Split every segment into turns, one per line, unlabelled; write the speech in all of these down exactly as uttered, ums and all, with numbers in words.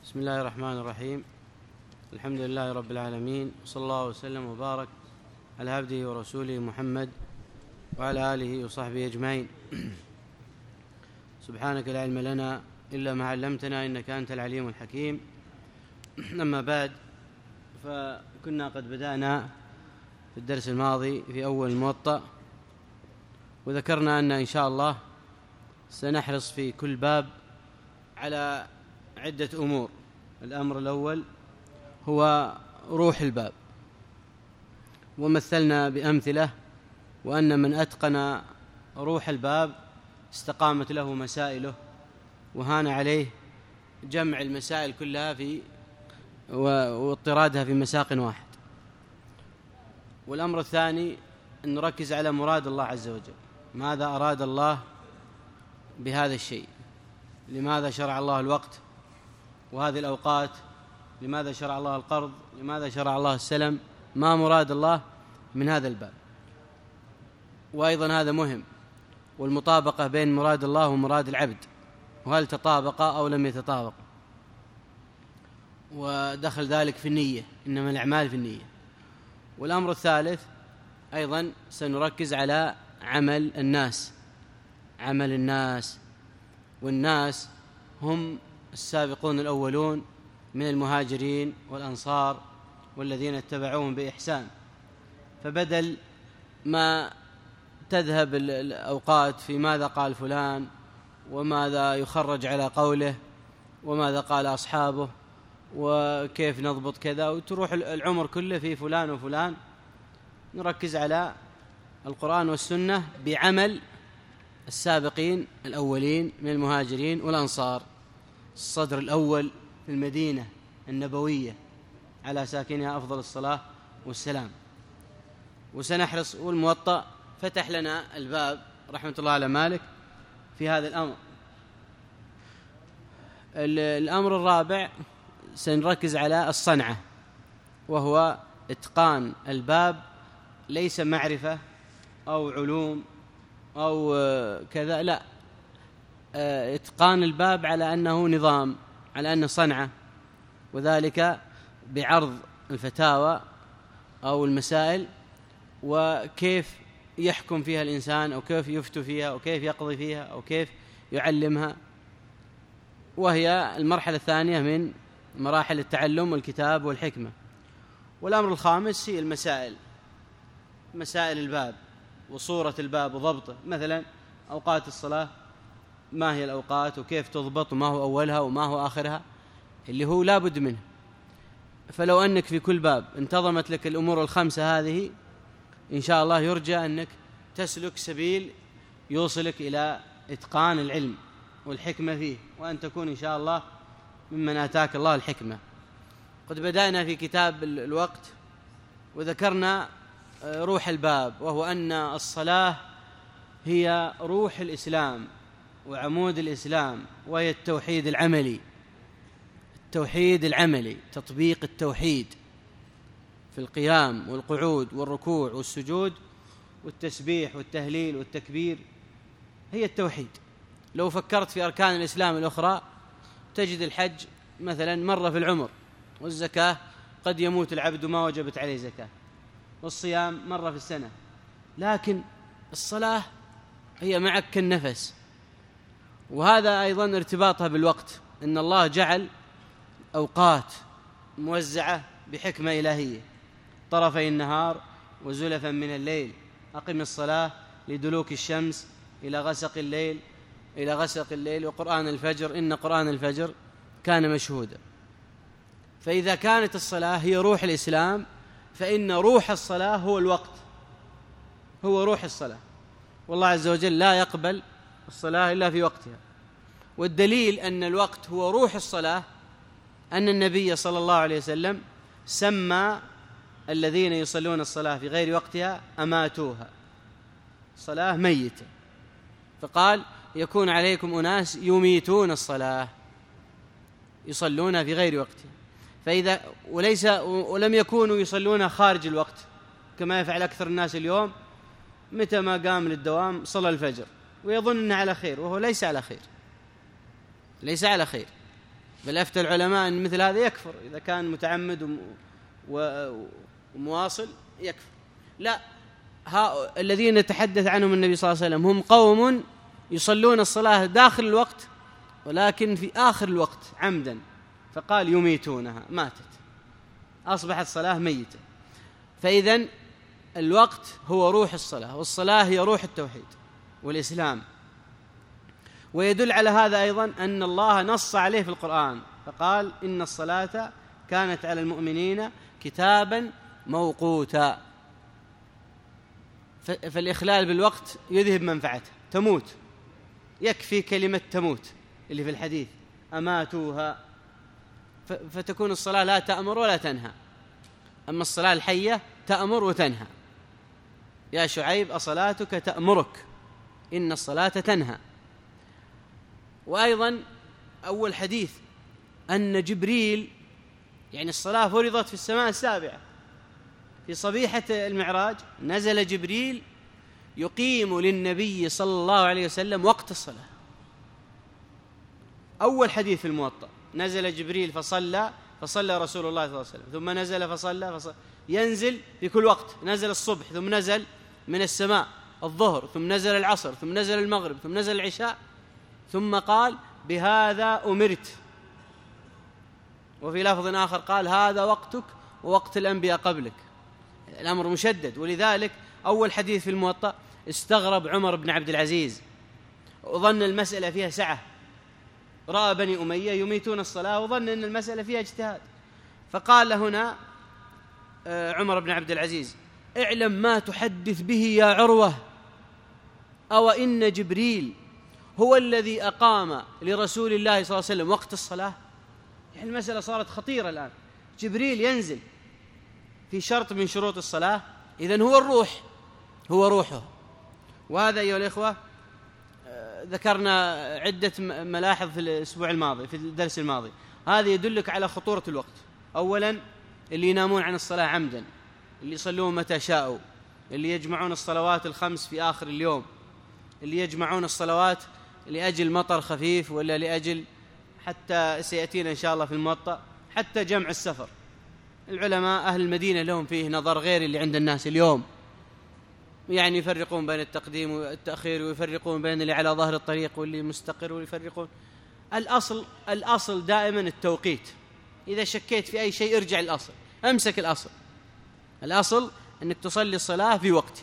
بسم الله الرحمن الرحيم. الحمد لله رب العالمين، صلى الله وسلم وبارك على عبده ورسوله محمد وعلى آله وصحبه أجمعين. سبحانك لا علم لنا إلا ما علمتنا إنك أنت العليم الحكيم. أما بعد، فكنا قد بدأنا في الدرس الماضي في أول الموطأ، وذكرنا أن إن شاء الله سنحرص في كل باب على عدة أمور. الأمر الأول هو روح الباب، ومثلنا بأمثلة، وأن من أتقن روح الباب استقامت له مسائله، وهان عليه جمع المسائل كلها في واضطرادها في مساق واحد. والأمر الثاني أن نركز على مراد الله عز وجل، ماذا أراد الله بهذا الشيء، لماذا شرع الله الوقت وهذه الأوقات، لماذا شرع الله القرض، لماذا شرع الله السلم، ما مراد الله من هذا الباب. وأيضا هذا مهم، والمطابقة بين مراد الله ومراد العبد، وهل تطابق أو لم يتطابق. ودخل ذلك في النية، إنما الأعمال في النية. والأمر الثالث أيضا سنركز على عمل الناس، عمل الناس والناس هم السابقون الأولون من المهاجرين والأنصار والذين اتبعوهم بإحسان. فبدل ما تذهب الأوقات في ماذا قال فلان وماذا يخرج على قوله وماذا قال أصحابه وكيف نضبط كذا، وتروح العمر كله في فلان وفلان، نركز على القرآن والسنة بعمل السابقين الأولين من المهاجرين والأنصار، الصدر الأول في المدينة النبوية على ساكنها أفضل الصلاة والسلام. وسنحرص، والموطأ فتح لنا الباب رحمة الله على مالك في هذا الأمر. الأمر الرابع سنركز على الصنعة، وهو إتقان الباب، ليس معرفة أو علوم أو كذا، لا، إتقان الباب على أنه نظام، على أنه صنعة، وذلك بعرض الفتاوى أو المسائل، وكيف يحكم فيها الإنسان، أو كيف يفتو فيها، أو كيف يقضي فيها، أو كيف يعلمها. وهي المرحلة الثانية من مراحل التعلم والكتاب والحكمة. والأمر الخامس هي المسائل، مسائل الباب وصورة الباب وضبطه. مثلا أوقات الصلاة، ما هي الأوقات وكيف تضبط، وما هو أولها وما هو آخرها، اللي هو لا بد منه. فلو أنك في كل باب انتظمت لك الأمور الخمسة هذه، إن شاء الله يرجى أنك تسلك سبيل يوصلك إلى إتقان العلم والحكمة فيه، وأن تكون إن شاء الله ممن آتاك الله الحكمة. قد بدأنا في كتاب الوقت وذكرنا روح الباب، وهو أن الصلاة هي روح الإسلام وعمود الإسلام، وهي التوحيد العملي، التوحيد العملي، تطبيق التوحيد في القيام والقعود والركوع والسجود والتسبيح والتهليل والتكبير، هي التوحيد. لو فكرت في أركان الإسلام الأخرى تجد الحج مثلا مرة في العمر، والزكاة قد يموت العبد ما وجبت عليه زكاة، والصيام مرة في السنة، لكن الصلاة هي معك كالنفس. وهذا أيضا ارتباطها بالوقت، إن الله جعل أوقات موزعة بحكمة إلهية، طرفي النهار وزلفا من الليل، أقم الصلاة لدلوك الشمس إلى غسق الليل إلى غسق الليل وقرآن الفجر إن قرآن الفجر كان مشهودا. فإذا كانت الصلاة هي روح الإسلام، فإن روح الصلاة هو الوقت، هو روح الصلاة، والله عز وجل لا يقبل الصلاة إلا في وقتها. والدليل أن الوقت هو روح الصلاة أن النبي صلى الله عليه وسلم سمى الذين يصلون الصلاة في غير وقتها أماتوها، صلاة ميتة، فقال يكون عليكم أناس يميتون الصلاة، يصلون في غير وقتها. فإذا وليس ولم يكونوا يصلون خارج الوقت كما يفعل أكثر الناس اليوم، متى ما قام للدوام صلى الفجر ويظن أنه على خير، وهو ليس على خير، ليس على خير. بل أفتى العلماء أن مثل هذا يكفر إذا كان متعمد ومواصل يكفر. لا، ها الذين يتحدث عنهم النبي صلى الله عليه وسلم هم قوم يصلون الصلاة داخل الوقت ولكن في آخر الوقت عمدا، فقال يميتونها، ماتت، أصبحت صلاة ميتة. فإذن الوقت هو روح الصلاة، والصلاة هي روح التوحيد والإسلام. ويدل على هذا أيضا أن الله نص عليه في القرآن فقال إن الصلاة كانت على المؤمنين كتابا موقوتا. فالإخلال بالوقت يذهب منفعته، تموت، يكفي كلمة تموت اللي في الحديث أماتوها، فتكون الصلاة لا تأمر ولا تنهى. أما الصلاة الحية تأمر وتنهى. يا شعيب أصلاتك تأمرك، إن الصلاة تنهى. وأيضا أول حديث أن جبريل، يعني الصلاة فرضت في السماء السابعة في صبيحة المعراج، نزل جبريل يقيم للنبي صلى الله عليه وسلم وقت الصلاة. أول حديث في الموطأ، نزل جبريل فصلى فصلى رسول الله صلى الله عليه وسلم، ثم نزل فصلى فصلى، ينزل في كل وقت، نزل الصبح ثم نزل من السماء الظهر ثم نزل العصر ثم نزل المغرب ثم نزل العشاء، ثم قال بهذا أمرت. وفي لفظ آخر قال هذا وقتك ووقت الأنبياء قبلك. الأمر مشدد. ولذلك أول حديث في الموطأ استغرب عمر بن عبد العزيز وظن المسألة فيها سعة، رأى بني أمية يميتون الصلاة وظن أن المسألة فيها اجتهاد، فقال هنا عمر بن عبد العزيز اعلم ما تحدث به يا عروة، أو إن جبريل هو الذي أقام لرسول الله صلى الله عليه وسلم وقت الصلاة. يعني المسألة صارت خطيرة الآن، جبريل ينزل في شرط من شروط الصلاة، إذن هو الروح، هو روحه. وهذا أيها الإخوة ذكرنا عدة ملاحظ في الأسبوع الماضي في الدرس الماضي، هذا يدلك على خطورة الوقت. أولا اللي ينامون عن الصلاة عمدا، اللي يصلون متى شاءوا، اللي يجمعون الصلوات الخمس في آخر اليوم، اللي يجمعون الصلوات لأجل مطر خفيف ولا لأجل، حتى سيأتينا إن شاء الله في الموطأ، حتى جمع السفر. العلماء أهل المدينة لهم فيه نظر غير اللي عند الناس اليوم، يعني يفرقون بين التقديم والتأخير، ويفرقون بين اللي على ظهر الطريق واللي مستقر، ويفرقون. الأصل الأصل دائما التوقيت. إذا شكيت في أي شيء ارجع الأصل، أمسك الأصل. الأصل أنك تصلي الصلاة في وقته.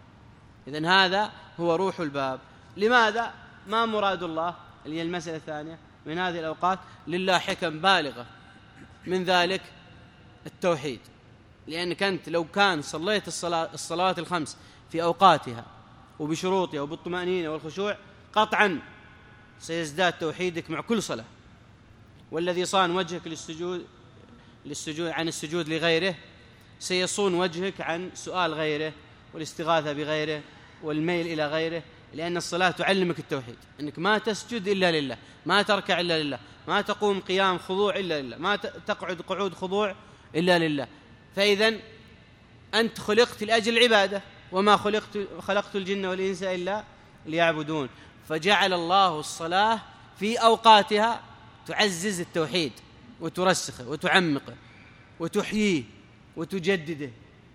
إذن هذا هو روح الباب. لماذا؟ ما مراد الله اللي هي المسألة الثانية من هذه الأوقات؟ لله حكم بالغة، من ذلك التوحيد. لأنك أنت لو كان صليت الصلاة الصلوات الخمس في أوقاتها وبشروطها وبالطمأنينة والخشوع، قطعا سيزداد توحيدك مع كل صلاة. والذي صان وجهك للسجود للسجود عن السجود لغيره سيصون وجهك عن سؤال غيره والاستغاثة بغيره والميل إلى غيره، لأن الصلاة تعلمك التوحيد، أنك ما تسجد إلا لله، ما تركع إلا لله، ما تقوم قيام خضوع إلا لله، ما تقعد قعود خضوع إلا لله. فإذن أنت خلقت لأجل العبادة، وما خلقت خلقت الجن والإنس إلا ليعبدون. فجعل الله الصلاة في أوقاتها تعزز التوحيد وترسخه وتعمقه وتحييه وتجدده.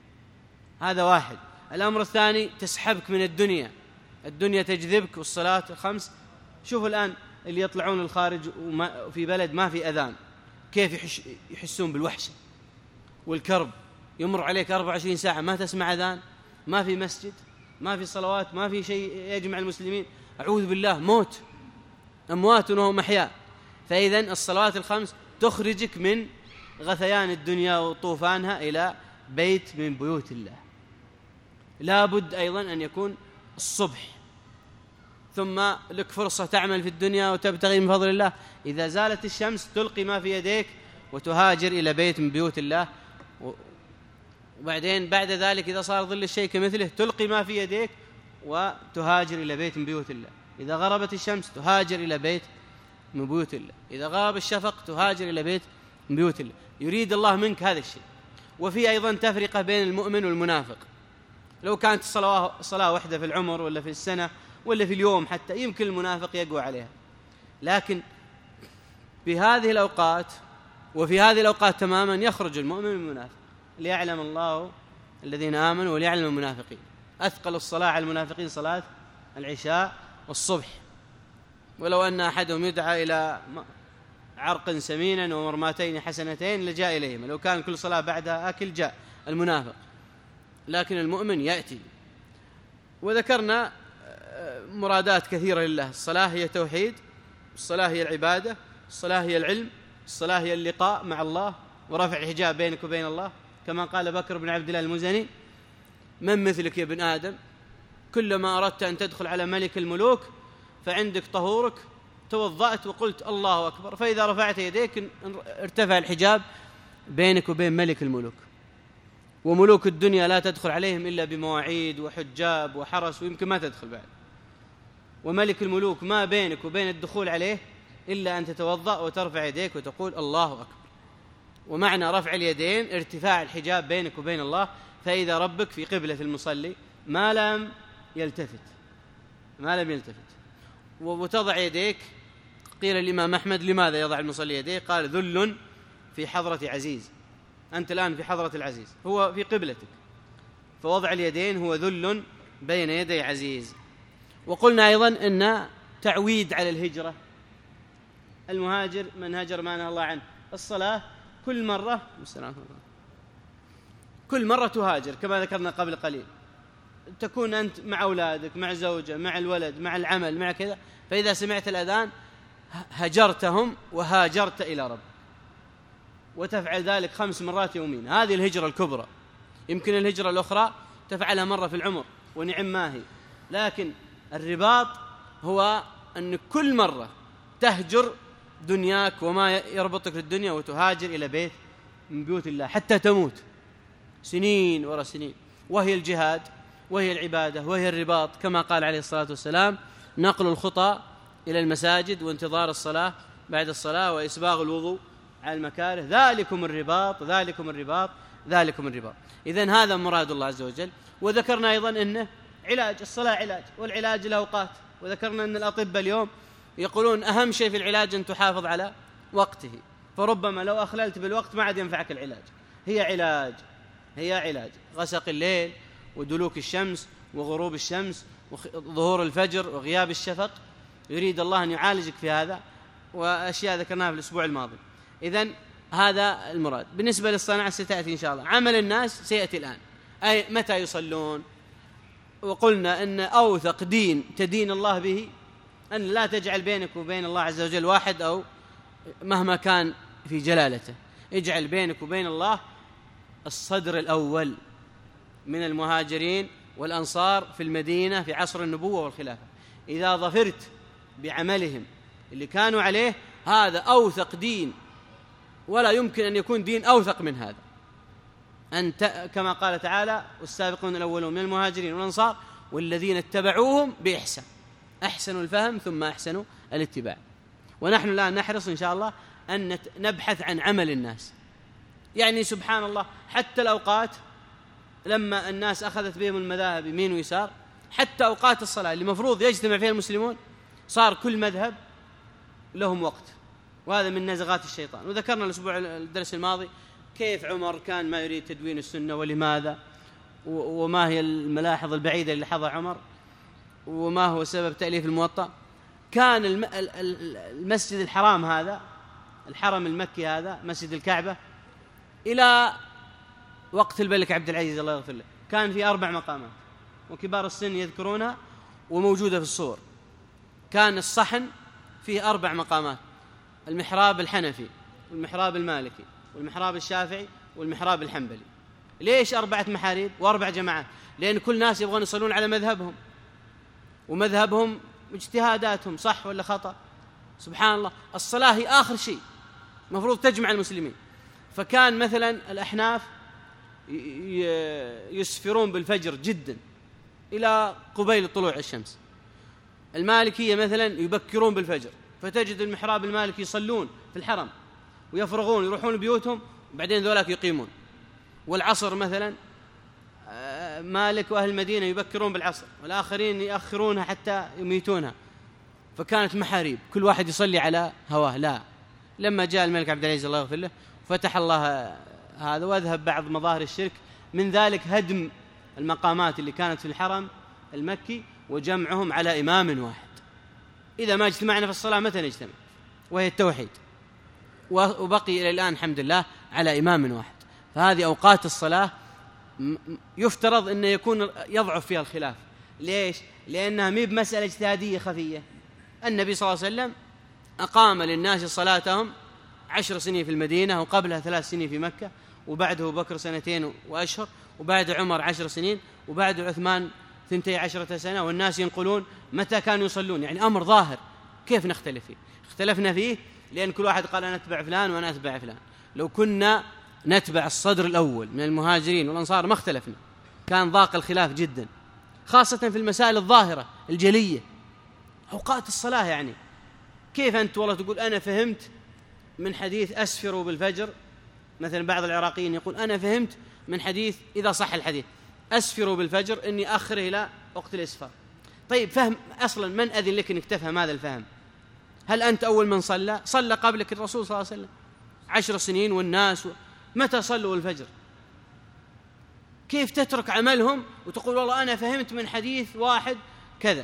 هذا واحد. الأمر الثاني تسحبك من الدنيا، الدنيا تجذبك، والصلاة الخمس. شوفوا الآن اللي يطلعون الخارج وفي بلد ما في أذان، كيف يحش يحسون بالوحشة والكرب. يمر عليك أربع وعشرين ساعة ما تسمع أذان، ما في مسجد، ما في صلوات، ما في شيء يجمع المسلمين. أعوذ بالله، موت، أموات وهم أحياء. فإذن الصلوات الخمس تخرجك من غثيان الدنيا وطوفانها إلى بيت من بيوت الله. لا بد أيضا أن يكون الصبح، ثم لك فرصة تعمل في الدنيا وتبتغي من فضل الله. إذا زالت الشمس تلقي ما في يديك وتهاجر إلى بيت من بيوت الله. وبعدين بعد ذلك إذا صار ظل الشيء كمثله تلقي ما في يديك وتهاجر إلى بيت من بيوت الله. إذا غربت الشمس تهاجر إلى بيت من بيوت الله. إذا غاب الشفق تهاجر إلى بيت من بيوت الله. يريد الله منك هذا الشيء. وفي أيضا تفرقة بين المؤمن والمنافق. لو كانت صلاة, صلاة واحدة في العمر ولا في السنة ولا في اليوم حتى، يمكن المنافق يقوى عليها. لكن بهذه الأوقات وفي هذه الأوقات تماما يخرج المؤمن من المنافق، ليعلم الله الذين آمنوا وليعلم المنافقين. أثقل الصلاة على المنافقين صلاة العشاء والصبح، ولو أن أحدهم يدعى إلى عرق سمينا ومرماتين حسنتين لجاء إليهم، لو كان كل صلاة بعدها أكل جاء المنافق، لكن المؤمن يأتي. وذكرنا مرادات كثيرة لله. الصلاة هي توحيد، الصلاة هي العبادة، الصلاة هي العلم، الصلاة هي اللقاء مع الله ورفع الحجاب بينك وبين الله، كما قال بكر بن عبد الله المزني: من مثلك يا ابن آدم، كلما أردت أن تدخل على ملك الملوك فعندك طهورك، توضأت وقلت الله أكبر، فإذا رفعت يديك ارتفع الحجاب بينك وبين ملك الملوك. وملوك الدنيا لا تدخل عليهم إلا بمواعيد وحجاب وحرس، ويمكن ما تدخل بعد. وملك الملوك ما بينك وبين الدخول عليه إلا أن تتوضأ وترفع يديك وتقول الله أكبر. ومعنى رفع اليدين ارتفاع الحجاب بينك وبين الله، فإذا ربك في قبلة المصلي ما لم يلتفت ما لم يلتفت وتضع يديك. قيل الإمام أحمد: لماذا يضع المصلي يديه؟ قال: ذل في حضرة عزيز. أنت الآن في حضرة العزيز، هو في قبلتك، فوضع اليدين هو ذل بين يدي عزيز. وقلنا أيضا أن تعويد على الهجرة، المهاجر من هاجر ما نهى الله عنه، الصلاة كل مرة كل مرة تهاجر كما ذكرنا قبل قليل، تكون أنت مع أولادك، مع زوجة، مع الولد، مع العمل، مع كذا، فإذا سمعت الأذان هجرتهم وهاجرت إلى رب، وتفعل ذلك خمس مرات يوميا. هذه الهجرة الكبرى. يمكن الهجرة الأخرى تفعلها مرة في العمر ونعم ما هي، لكن الرباط هو أن كل مرة تهجر دنياك وما يربطك في الدنيا وتهاجر إلى بيت من بيوت الله حتى تموت، سنين وراء سنين. وهي الجهاد وهي العبادة وهي الرباط، كما قال عليه الصلاة والسلام: نقل الخطى إلى المساجد وانتظار الصلاة بعد الصلاة وإسباغ الوضوء على المكاره، ذلكم الرباط ذلكم الرباط ذلكم الرباط. إذن هذا مراد الله عز وجل. وذكرنا أيضا أنه علاج، الصلاة علاج، والعلاج له أوقات. وذكرنا أن الأطباء اليوم يقولون أهم شيء في العلاج أن تحافظ على وقته، فربما لو أخللت بالوقت ما عاد ينفعك العلاج. هي علاج هي علاج غسق الليل ودلوك الشمس وغروب الشمس وظهور الفجر وغياب الشفق، يريد الله أن يعالجك في هذا، وأشياء ذكرناها في الأسبوع الماضي. إذن هذا المراد. بالنسبة للصنعة ستأتي إن شاء الله. عمل الناس سيأتي الآن، أي متى يصلون. وقلنا أن أوثق دين تدين الله به أن لا تجعل بينك وبين الله عز وجل واحد، أو مهما كان في جلالته، اجعل بينك وبين الله الصدر الأول من المهاجرين والأنصار في المدينة في عصر النبوة والخلافة. إذا ظفرت بعملهم اللي كانوا عليه، هذا أوثق دين، ولا يمكن أن يكون دين أوثق من هذا. أنت كما قال تعالى: والسابقون الأولون من المهاجرين والأنصار والذين اتبعوهم بإحسان، أحسنوا الفهم ثم أحسنوا الاتباع. ونحن الآن نحرص إن شاء الله أن نبحث عن عمل الناس. يعني سبحان الله، حتى الأوقات لما الناس أخذت بهم المذاهب يمين ويسار، حتى أوقات الصلاة اللي مفروض يجتمع فيها المسلمون، صار كل مذهب لهم وقت، وهذا من نزغات الشيطان. وذكرنا الأسبوع الدرس الماضي كيف عمر كان ما يريد تدوين السنة ولماذا، وما هي الملاحظ البعيدة اللي لاحظها عمر، وما هو سبب تأليف الموطأ. كان المسجد الحرام هذا، الحرم المكي هذا، مسجد الكعبة، إلى وقت الملك عبد العزيز الله يغفر له، كان في أربع مقامات، وكبار السن يذكرونها وموجودة في الصور. كان الصحن فيه أربع مقامات: المحراب الحنفي والمحراب المالكي والمحراب الشافعي والمحراب الحنبلي. ليش أربعة محاريب وأربع جماعات؟ لأن كل ناس يبغون يصلون على مذهبهم، ومذهبهم اجتهاداتهم صح ولا خطأ. سبحان الله، الصلاة هي آخر شيء مفروض تجمع المسلمين. فكان مثلا الأحناف يسفرون بالفجر جدا إلى قبيل طلوع الشمس. المالكية مثلا يبكرون بالفجر، فتجد المحراب المالكي يصلون في الحرم ويفرغون يروحون بيوتهم، وبعدين ذولاك يقيمون. والعصر مثلا مالك وأهل المدينة يبكرون بالعصر، والآخرين يأخرونها حتى يميتونها. فكانت محاريب، كل واحد يصلي على هواه. لا، لما جاء الملك عبد العزيز الله يغفر له فتح الله هذا وأذهب بعض مظاهر الشرك، من ذلك هدم المقامات اللي كانت في الحرم المكي وجمعهم على إمام واحد. إذا ما اجتمعنا في الصلاة متى نجتمع؟ وهي التوحيد، وبقي إلى الآن الحمد لله على إمام واحد. فهذه أوقات الصلاة يفترض أن يكون يضعف فيها الخلاف. ليش؟ لأنها مي بمسألة اجتهادية خفية. النبي صلى الله عليه وسلم أقام للناس صلاتهم عشر سنين في المدينة، وقبلها ثلاث سنين في مكة، وبعده بكر سنتين وأشهر، وبعد عمر عشر سنين، وبعد عثمان ثنتي عشرة سنة، والناس ينقلون متى كانوا يصلون. يعني أمر ظاهر، كيف نختلف فيه؟ اختلفنا فيه لأن كل واحد قال أنا أتبع فلان وأنا أتبع فلان. لو كنا نتبع الصدر الأول من المهاجرين والأنصار ما اختلفنا، كان ضاق الخلاف جدا، خاصة في المسائل الظاهرة الجلية. أوقات الصلاة يعني كيف أنت والله تقول أنا فهمت من حديث أسفروا بالفجر، مثلا بعض العراقيين يقول أنا فهمت من حديث إذا صح الحديث أسفروا بالفجر إني أخره إلى وقت الإسفار. طيب فهم أصلا من أذن لك أنك تفهم هذا الفهم؟ هل أنت أول من صلى؟ صلى قبلك الرسول صلى الله عليه وسلم عشر سنين والناس و... متى صلوا الفجر؟ كيف تترك عملهم وتقول والله أنا فهمت من حديث واحد كذا؟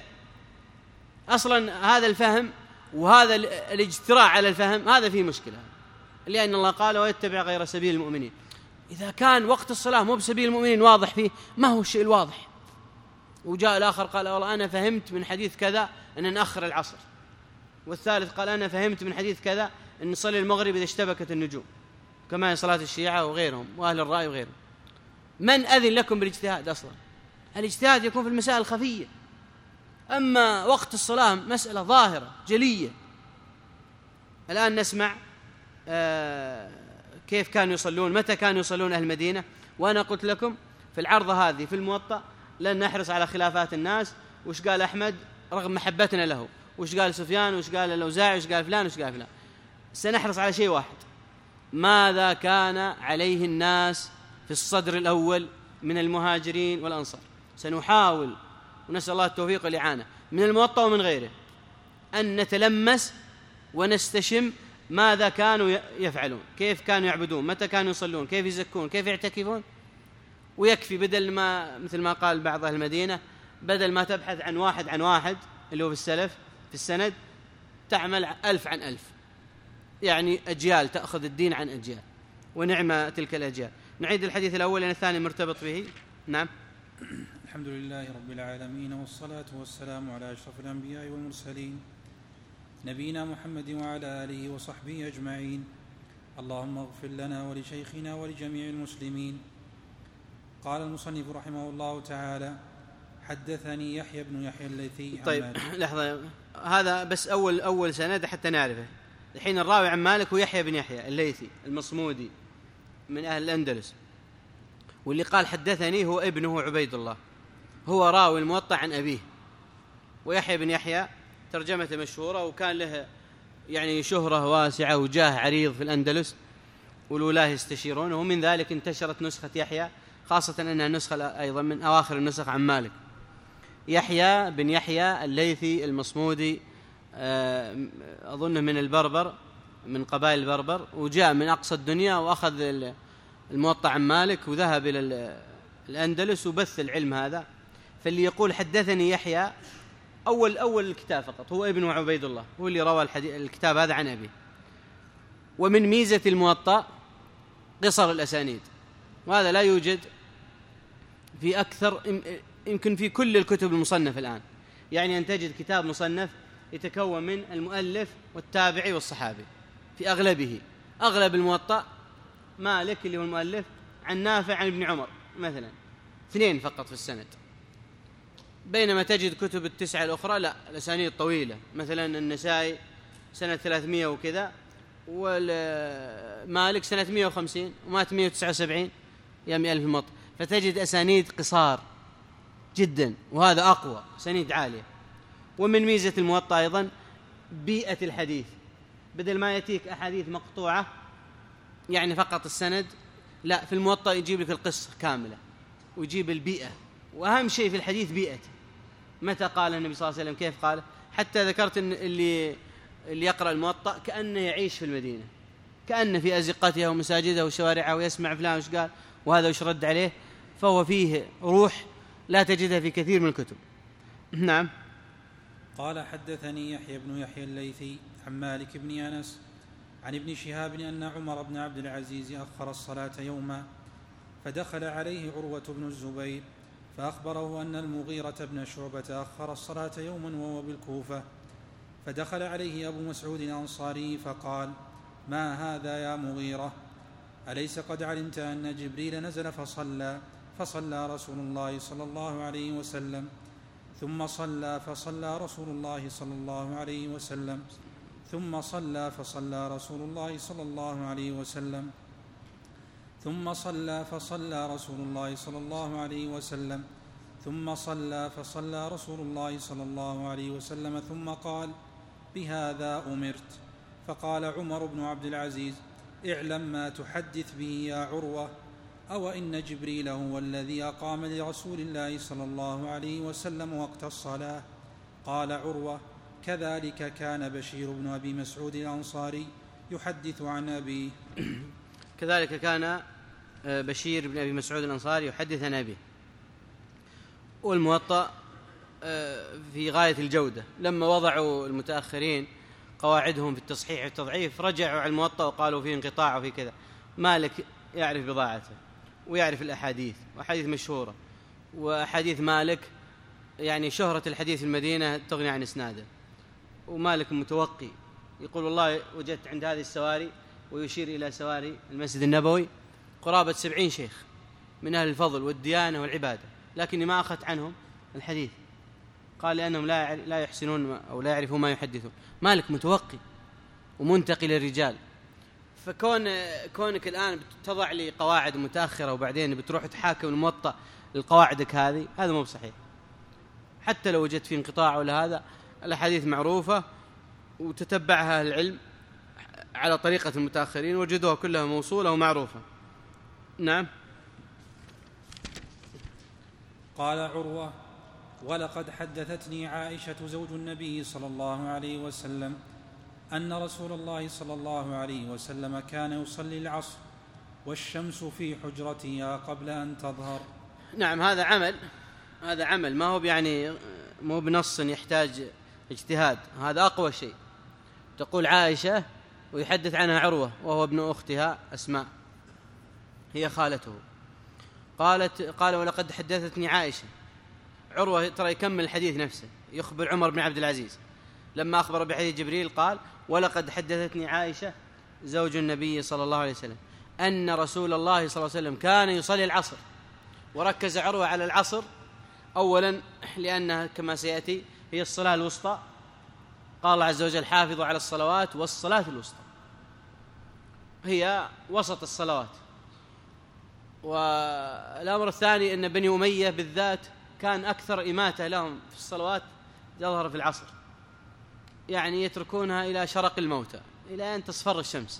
أصلا هذا الفهم وهذا الاجتراع على الفهم هذا فيه مشكلة، لأن الله قال ويتبع غير سبيل المؤمنين. إذا كان وقت الصلاة مو بسبيل المؤمنين واضح فيه، ما هو الشيء الواضح؟ وجاء الآخر قال والله أنا فهمت من حديث كذا أن نأخر العصر، والثالث قال أنا فهمت من حديث كذا أن نصلي المغرب إذا اشتبكت النجوم، كما هي صلاة الشيعة وغيرهم وأهل الرأي وغيرهم. من أذن لكم بالاجتهاد أصلا؟ الاجتهاد يكون في المسائل الخفية، أما وقت الصلاة مسألة ظاهرة جلية. الآن نسمع آه كيف كانوا يصلون، متى كانوا يصلون أهل المدينة. وأنا قلت لكم في العرضة هذه في الموطأ لن نحرص على خلافات الناس، وش قال أحمد رغم محبتنا له، وش قال سفيان، وش قال الأوزاعي، وش قال فلان، وش قال فلان. سنحرص على شيء واحد: ماذا كان عليه الناس في الصدر الأول من المهاجرين والأنصار. سنحاول ونسأل الله التوفيق والإعانة من الموطأ ومن غيره أن نتلمس ونستشم ماذا كانوا يفعلون، كيف كانوا يعبدون، متى كانوا يصلون، كيف يزكون، كيف يعتكفون. ويكفي بدل ما مثل ما قال بعض أهل المدينة بدل ما تبحث عن واحد عن واحد اللي هو في السلف في السند، تعمل ألف عن ألف، يعني أجيال تأخذ الدين عن أجيال، ونعم تلك الأجيال. نعيد الحديث الأول لأن الثاني مرتبط به. نعم.
الحمد لله رب العالمين، والصلاة والسلام على أشرف الأنبياء والمرسلين نبينا محمد وعلى آله وصحبه أجمعين. اللهم اغفر لنا ولشيخنا ولجميع المسلمين. قال المصنف رحمه الله تعالى: حدثني يحيى بن يحيى الليثي.
طيب لحظة، هذا بس أول أول سند حتى نعرفه. الحين الراوي عن مالك هو يحيى بن يحيى الليثي المصمودي من أهل الأندلس، واللي قال حدثني هو ابنه عبيد الله، هو راوي الموطأ عن أبيه. ويحيى بن يحيى ترجمته مشهورة، وكان له يعني شهرة واسعة وجاه عريض في الأندلس، والولاة يستشيرونه، ومن ذلك انتشرت نسخة يحيى، خاصة أنها نسخة أيضا من أواخر النسخ عن مالك. يحيى بن يحيى الليثي المصمودي، أظنه من البربر، من قبائل البربر، وجاء من أقصى الدنيا وأخذ الموطأ عن مالك وذهب إلى الأندلس وبث العلم هذا. فاللي يقول حدثني يحيى أول أول الكتاب فقط هو ابن عبيد الله، هو اللي روى الكتاب هذا عن أبيه. ومن ميزة الموطأ قصر الأسانيد، وهذا لا يوجد في أكثر، يمكن في كل الكتب المصنفة الآن. يعني أن تجد كتاب مصنف يتكون من المؤلف والتابعي والصحابي في أغلبه. أغلب الموطأ مالك اللي هو المؤلف عن نافع عن ابن عمر مثلا، اثنين فقط في السند، بينما تجد كتب التسعة الأخرى لا، الأسانيد طويلة، مثلا النسائي سنة ثلاثمائة وكذا، والمالك سنة مائة وخمسين ومات مائة وتسعة وسبعين يا ألف مط، فتجد أسانيد قصار جدا، وهذا أقوى أسانيد عالية. ومن ميزة الموطأ أيضا بيئة الحديث، بدل ما يأتيك أحاديث مقطوعة يعني فقط السند، لا، في الموطأ يجيب لك القصة كاملة ويجيب البيئة، وأهم شيء في الحديث بيئته، متى قال النبي صلى الله عليه وسلم، كيف قال. حتى ذكرت إن اللي اللي يقرأ الموطأ كأنه يعيش في المدينة، كأنه في أزقتها ومساجدها وشوارعها، ويسمع فلان وش قال وهذا وش رد عليه، فهو فيه روح لا تجدها في كثير من الكتب. نعم.
قال حدثني يحيى بن يحيى الليثي عن مالك بن أنس عن ابن شهاب أن عمر بن عبد العزيز أخر الصلاة يوما، فدخل عليه عروة بن الزبير فأخبره أن المغيرة بن شعبة أخر الصلاة يوما وهو بالكوفة، فدخل عليه أبو مسعود الأنصاري فقال: ما هذا يا مغيرة؟ أليس قد علمت أن جبريل نزل فصلى فصلى رسول الله صلى الله عليه وسلم، ثم صلى فصلى رسول الله صلى الله عليه وسلم، ثم صلى فصلى رسول الله صلى الله عليه وسلم، ثم صلى فصلى رسول الله صلى الله عليه وسلم، ثم صلى فصلى رسول الله صلى الله عليه وسلم، ثم قال: بهذا أمرت. فقال عمر بن عبد العزيز: اعلم ما تحدث به يا عروة، أو إن جبريل هو الذي أقام لرسول الله صلى الله عليه وسلم وقت الصلاة. قال عروة: كذلك كان بشير بن أبي مسعود الأنصاري يحدث عن أبيه.
كذلك كان بشير بن أبي مسعود الأنصاري يحدث عن أبيه. والموطأ في غاية الجودة. لما وضعوا المتأخرين قواعدهم في التصحيح والتضعيف رجعوا على الموطأ وقالوا فيه انقطاع وفي كذا. مالك يعرف بضاعته ويعرف الأحاديث، وأحاديث مشهورة، وأحاديث مالك يعني شهرة الحديث في المدينة تغني عن إسناده. ومالك متوقي يقول: والله وجدت عند هذه السواري، ويشير إلى سواري المسجد النبوي، قرابة سبعين شيخ من أهل الفضل والديانة والعبادة، لكني ما أخذت عنهم الحديث. قال: لأنهم لا لا يحسنون أو لا يعرفون ما يحدثون. مالك متوقي ومنتقي للرجال. فكون كونك الآن بتضع لي قواعد متأخرة وبعدين بتروح تحاكم الموطأ لقواعدك هذه، هذا مو بصحيح. حتى لو وجدت في انقطاع ولا هذا، الأحاديث معروفة وتتبعها العلم على طريقة المتأخرين وجدوها كلها موصولة ومعروفة. نعم.
قال عروة: ولقد حدثتني عائشة زوج النبي صلى الله عليه وسلم أن رسول الله صلى الله عليه وسلم كان يصلي العصر والشمس في حجرتها قبل أن تظهر.
نعم، هذا عمل هذا عمل ما هو يعني مو بنص يحتاج اجتهاد، هذا أقوى شيء. تقول عائشة ويحدث عنها عروة وهو ابن أختها أسماء، هي خالته. قالت قال: ولقد حدثتني عائشة. عروة ترى يكمل الحديث نفسه، يخبر عمر بن عبد العزيز لما أخبر بحديث جبريل قال: ولقد حدثتني عائشة زوج النبي صلى الله عليه وسلم أن رسول الله صلى الله عليه وسلم كان يصلي العصر. وركز عروة على العصر أولا لأنها كما سيأتي هي الصلاة الوسطى. قال الله عز وجل: حافظوا على الصلوات والصلاة الوسطى، هي وسط الصلوات. والأمر الثاني أن بني أمية بالذات كان أكثر إماتة لهم في الصلوات يظهر في العصر، يعني يتركونها إلى شرق الموتى، إلى أن تصفر الشمس.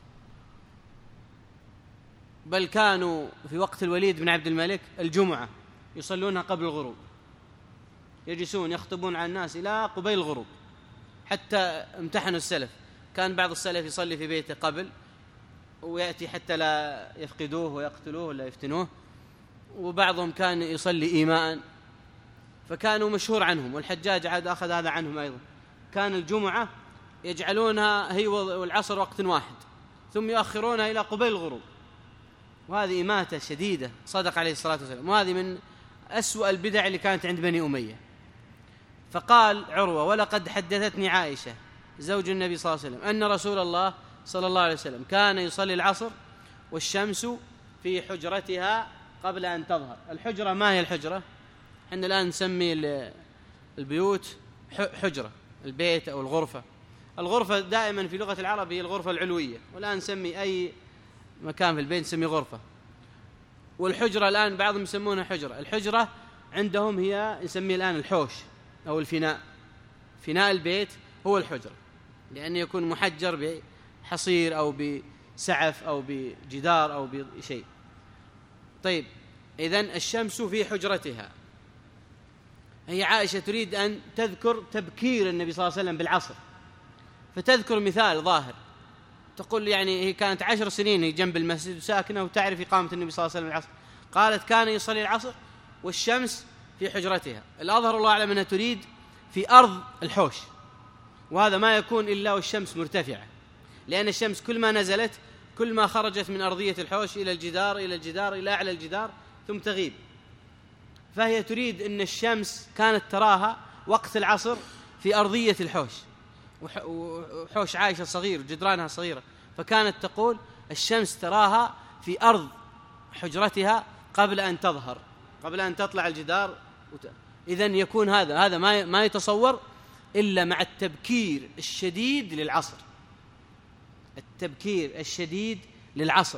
بل كانوا في وقت الوليد بن عبد الملك الجمعة يصلونها قبل الغروب، يجلسون يخطبون على الناس إلى قبيل الغروب، حتى امتحنوا السلف. كان بعض السلف يصلي في بيته قبل ويأتي حتى لا يفقدوه ويقتلوه ولا يفتنوه، وبعضهم كان يصلي إيماء، فكانوا مشهور عنهم. والحجاج عاد أخذ هذا عنهم أيضا. كان الجمعة يجعلونها هي والعصر وقت واحد، ثم يؤخرونها إلى قبيل الغروب، وهذه إماتة شديدة. صدق عليه الصلاة والسلام. وهذه من أسوأ البدع اللي كانت عند بني أمية. فقال عروة: ولقد حدثتني عائشة زوج النبي صلى الله عليه وسلم أن رسول الله صلى الله عليه وسلم كان يصلي العصر والشمس في حجرتها قبل أن تظهر. الحجرة ما هي الحجرة؟ إحنا الآن نسمي البيوت حجرة، البيت أو الغرفة. الغرفة دائما في لغة العرب هي الغرفة العلوية، والآن نسمي أي مكان في البيت نسمي غرفة. والحجرة الآن بعضهم يسمونها حجرة. الحجرة عندهم هي نسميه الآن الحوش أو الفناء. فناء البيت هو الحجرة، لأنه يكون محجر بحصير أو بسعف أو بجدار أو بشيء. طيب، إذن الشمس في حجرتها. هي عائشة تريد أن تذكر تبكير النبي صلى الله عليه وسلم بالعصر، فتذكر مثال ظاهر، تقول يعني هي كانت عشر سنين هي جنب المسجد ساكنة وتعرف إقامة النبي صلى الله عليه وسلم العصر، قالت كان يصلي العصر والشمس في حجرتها. الأظهر الله أعلم أنها تريد في أرض الحوش، وهذا ما يكون إلا والشمس مرتفعة، لأن الشمس كل ما نزلت كل ما خرجت من أرضية الحوش إلى الجدار إلى الجدار إلى أعلى الجدار ثم تغيب. فهي تريد أن الشمس كانت تراها وقت العصر في أرضية الحوش، وحوش عائشة صغير جدرانها صغيرة، فكانت تقول الشمس تراها في أرض حجرتها قبل أن تظهر، قبل أن تطلع الجدار. إذن يكون هذا هذا ما ما يتصور إلا مع التبكير الشديد للعصر، التبكير الشديد للعصر،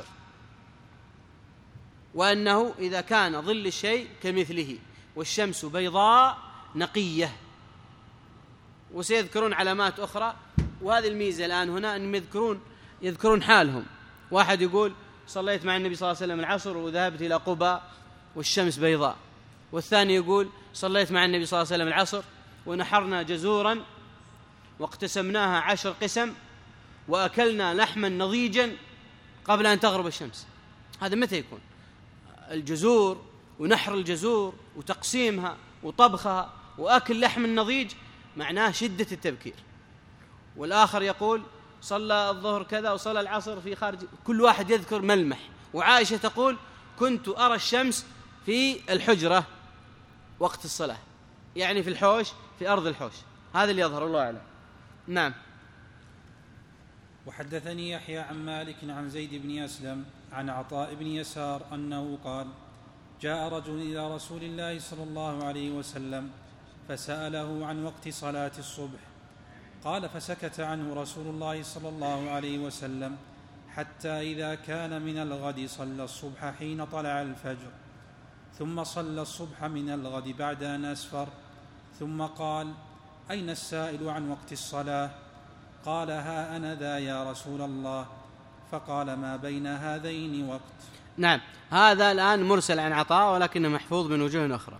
وأنه إذا كان ظل الشيء كمثله والشمس بيضاء نقية. وسيذكرون علامات أخرى، وهذه الميزة الآن هنا أنهم يذكرون يذكرون حالهم. واحد يقول صليت مع النبي صلى الله عليه وسلم العصر وذهبت إلى قباء والشمس بيضاء، والثاني يقول صليت مع النبي صلى الله عليه وسلم العصر ونحرنا جزورا واقتسمناها عشر قسم وأكلنا لحما نضيجا قبل أن تغرب الشمس. هذا متى يكون؟ الجزور ونحر الجزور وتقسيمها وطبخها وأكل لحم النضيج معناه شدة التبكير. والآخر يقول صلى الظهر كذا وصلى العصر في خارج، كل واحد يذكر ملمح. وعائشة تقول كنت أرى الشمس في الحجرة وقت الصلاة، يعني في الحوش، في أرض الحوش. هذا اللي يظهر الله أعلم. نعم.
وحدثني يحيى عن مالك عن زيد بن أسلم عن عطاء بن يسار أنه قال جاء رجل إلى رسول الله صلى الله عليه وسلم فسأله عن وقت صلاة الصبح، قال فسكت عنه رسول الله صلى الله عليه وسلم حتى إذا كان من الغد صلى الصبح حين طلع الفجر، ثم صلى الصبح من الغد بعد أن أسفر، ثم قال أين السائل عن وقت الصلاة؟ قال ها أنا ذا يا رسول الله. فقال ما بين هذين وقت.
نعم، هذا الآن مرسل عن عطاء ولكنه محفوظ من وجوه أخرى.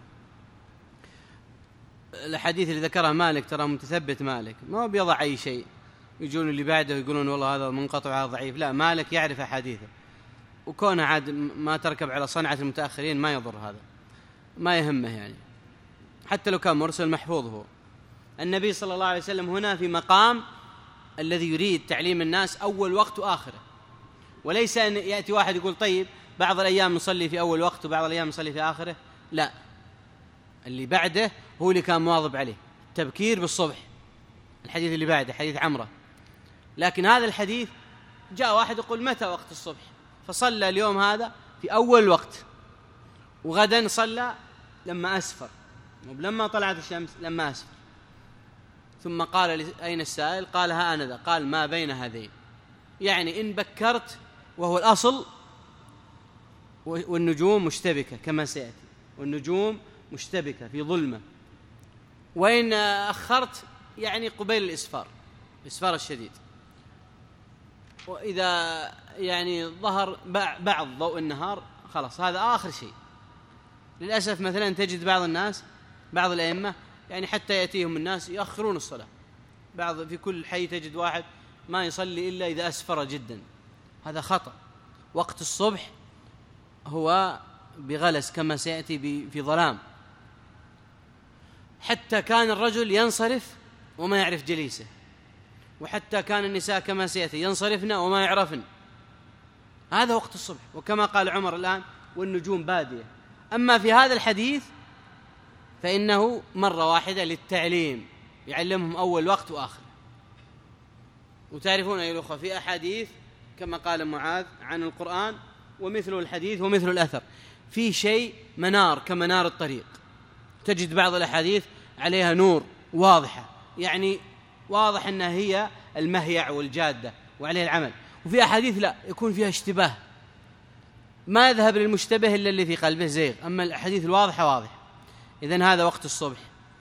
الحديث اللي ذكرها مالك ترى متثبت، مالك ما بيضع أي شيء يجون اللي بعده يقولون والله هذا منقطع هذا ضعيف، لا، مالك يعرف أحاديثه، وكونه عاد ما تركب على صنعة المتأخرين ما يضر، هذا ما يهمه يعني، حتى لو كان مرسل محفوظ. هو النبي صلى الله عليه وسلم هنا في مقام الذي يريد تعليم الناس أول وقت وآخره، وليس أن يأتي واحد يقول طيب بعض الأيام نصلي في أول وقت وبعض الأيام نصلي في آخره، لا، اللي بعده هو اللي كان مواظب عليه، التبكير بالصبح. الحديث اللي بعده حديث عمرة، لكن هذا الحديث جاء واحد يقول متى وقت الصبح، فصلى اليوم هذا في أول وقت، وغدا صلى لما أسفر، لما طلعت الشمس لما أسفر، ثم قال أين السائل؟ قال ها أنا ذا. قال ما بين هذين، يعني إن بكرت وهو الأصل والنجوم مشتبكة كما سيأتي، والنجوم مشتبكة في ظلمة، وإن أخرت يعني قبيل الإسفار، الإسفار الشديد، وإذا يعني ظهر بعض ضوء النهار خلاص هذا آخر شيء. للأسف مثلا تجد بعض الناس، بعض الأئمة يعني حتى يأتيهم الناس يأخرون الصلاة، بعض في كل حي تجد واحد ما يصلي إلا إذا أسفر جدا، هذا خطأ. وقت الصبح هو بغلس كما سيأتي في ظلام، حتى كان الرجل ينصرف وما يعرف جليسه، وحتى كان النساء كما سيأتي ينصرفن وما يعرفن، هذا وقت الصبح. وكما قال عمر الآن والنجوم بادية. أما في هذا الحديث فإنه مرة واحدة للتعليم، يعلمهم أول وقت وآخر. وتعرفون أيها الأخوة في أحاديث كما قال معاذ عن القرآن ومثل الحديث ومثل الأثر، في شيء منار كمنار الطريق، تجد بعض الأحاديث عليها نور واضحة، يعني واضح أنها هي المهيع والجادة وعليه العمل، وفي أحاديث لا، يكون فيها اشتباه، ما يذهب للمشتبه إلا اللي في قلبه زيغ، أما الأحاديث الواضحة واضحة. إذن هذا وقت الصبح.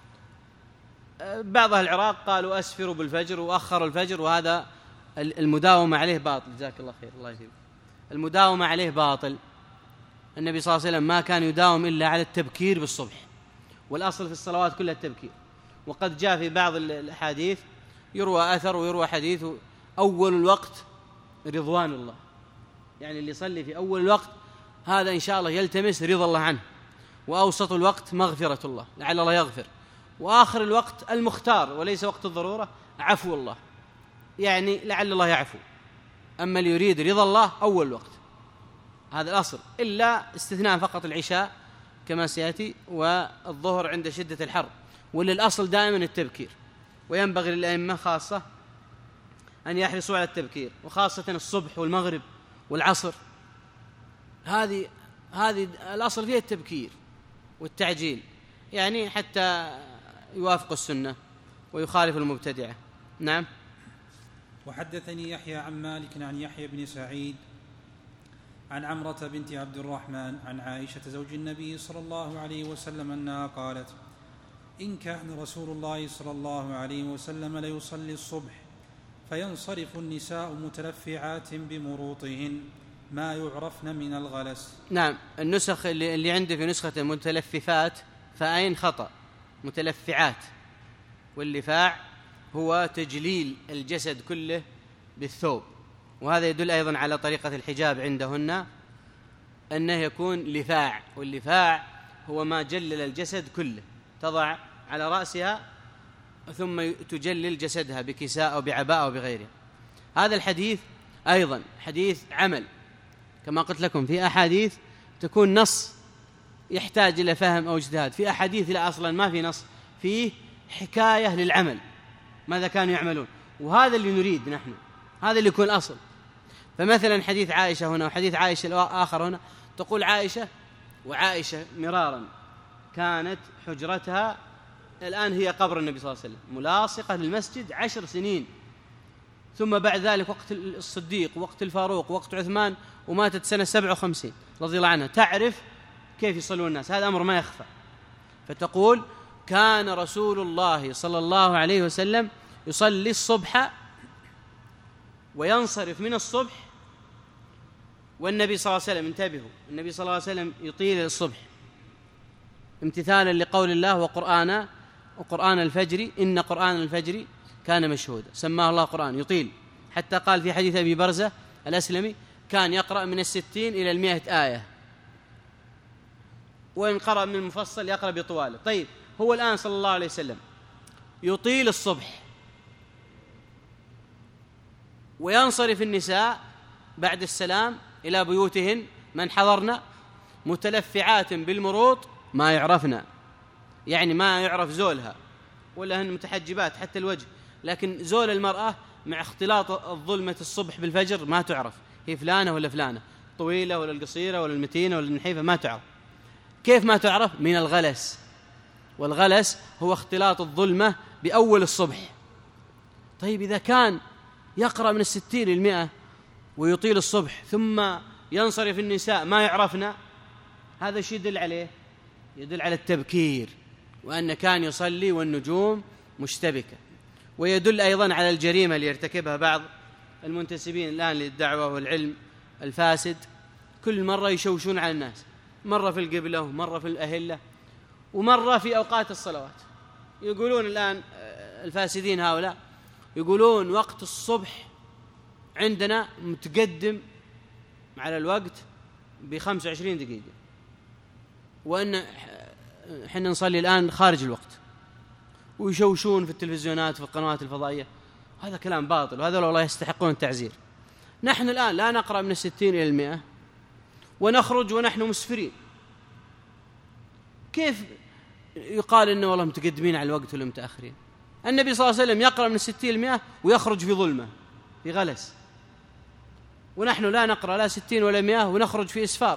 بعض أهل العراق قالوا أسفروا بالفجر وأخروا الفجر، وهذا المداومة عليه باطل، جزاك الله خير، الله يجزيك. المداومة عليه باطل، النبي صلى الله عليه وسلم ما كان يداوم إلا على التبكير بالصبح، والأصل في الصلوات كلها التبكير. وقد جاء في بعض الأحاديث يروى أثر ويروى حديث أول الوقت رضوان الله، يعني اللي يصلي في أول الوقت هذا إن شاء الله يلتمس رضا الله عنه، وأوسط الوقت مغفرة الله لعل الله يغفر، وآخر الوقت المختار وليس وقت الضرورة عفو الله، يعني لعل الله يعفو. أما اللي يريد رضا الله أول الوقت، هذا الأصل، إلا استثناء فقط العشاء كما سيأتي والظهر عند شدة الحر، وللأصل دائما التبكير. وينبغي للأئمة خاصة أن يحرصوا على التبكير، وخاصة الصبح والمغرب والعصر، هذه هذه الأصل فيها التبكير والتعجيل، يعني حتى يوافق السنة ويخالف المبتدعة. نعم.
وحدثني يحيى عن مالك عن يحيى بن سعيد عن عمرة بنت عبد الرحمن عن عائشة زوج النبي صلى الله عليه وسلم أنها قالت: إن كان رسول الله صلى الله عليه وسلم ليصلي الصبح فينصرف النساء متلفعات بمروطهن ما يعرفن من الغلس.
نعم. النسخ اللي, اللي عندي في نسخة متلففات فأين خطأ، متلفعات، واللفاع هو تجليل الجسد كله بالثوب، وهذا يدل أيضا على طريقة الحجاب عندهن أنه يكون لفاع، واللفاع هو ما جلل الجسد كله، تضع على رأسها ثم تجلل جسدها بكساء أو بعباء أو بغيره. هذا الحديث أيضا حديث عمل، كما قلت لكم في أحاديث تكون نص يحتاج إلى فهم أو اجتهاد، في أحاديث لا أصلا ما في نص، فيه حكاية للعمل ماذا كانوا يعملون، وهذا اللي نريد نحن، هذا اللي يكون أصل. فمثلا حديث عائشة هنا وحديث عائشة الآخر هنا، تقول عائشة، وعائشة مرارا كانت حجرتها الآن هي قبر النبي صلى الله عليه وسلم ملاصقة للمسجد عشر سنين، ثم بعد ذلك وقت الصديق وقت الفاروق وقت عثمان، وماتت سنة سبع وخمسين رضي الله عنها، تعرف كيف يصلون الناس، هذا أمر ما يخفى. فتقول كان رسول الله صلى الله عليه وسلم يصلي الصبح وينصرف من الصبح، والنبي صلى الله عليه وسلم، انتبهوا، النبي صلى الله عليه وسلم يطيل الصبح امتثالا لقول الله: وقرآن وقرآن الفجر إن قرآن الفجر كان مشهودا، سماه الله قرآن يطيل، حتى قال في حديث أبي برزة الأسلمي: كان يقرأ من الستين إلى المئة آية، وإن قرأ من المفصل يقرأ بطواله. طيب هو الآن صلى الله عليه وسلم يطيل الصبح، وينصرف النساء بعد السلام إلى بيوتهن من حضرنا متلفعات بالمروط ما يعرفنا، يعني ما يعرف زولها، ولا هن متحجبات حتى الوجه، لكن زول المرأة مع اختلاط الظلمة الصبح بالفجر ما تعرف هي فلانة ولا فلانة، طويلة ولا القصيرة ولا المتينة ولا النحيفة، ما تعرف. كيف ما تعرف؟ من الغلس، والغلس هو اختلاط الظلمة بأول الصبح. طيب إذا كان يقرأ من الستين للمئة ويطيل الصبح ثم ينصرف النساء ما يعرفنا، هذا شيء يدل عليه، يدل على التبكير، وأن كان يصلي والنجوم مشتبكة، ويدل أيضا على الجريمة اللي يرتكبها بعض المنتسبين الآن للدعوة والعلم الفاسد، كل مرة يشوشون على الناس، مرة في القبلة ومرة في الأهلة ومرة في أوقات الصلوات. يقولون الآن الفاسدين هؤلاء يقولون وقت الصبح عندنا متقدم على الوقت بخمس وعشرين دقيقة، وأن حنا نصلي الآن خارج الوقت، ويشوشون في التلفزيونات في القنوات الفضائية. هذا كلام باطل، وهذا والله يستحقون التعزير. نحن الآن لا نقرأ من الستين إلى المئة ونخرج ونحن مسفرين، كيف يقال إنه والله متقدمين على الوقت ولا متأخرين؟ النبي صلى الله عليه وسلم يقرأ من الستين إلى المئة ويخرج في ظلمة في غلس، ونحن لا نقرأ لا ستين ولا مئة ونخرج في إسفار.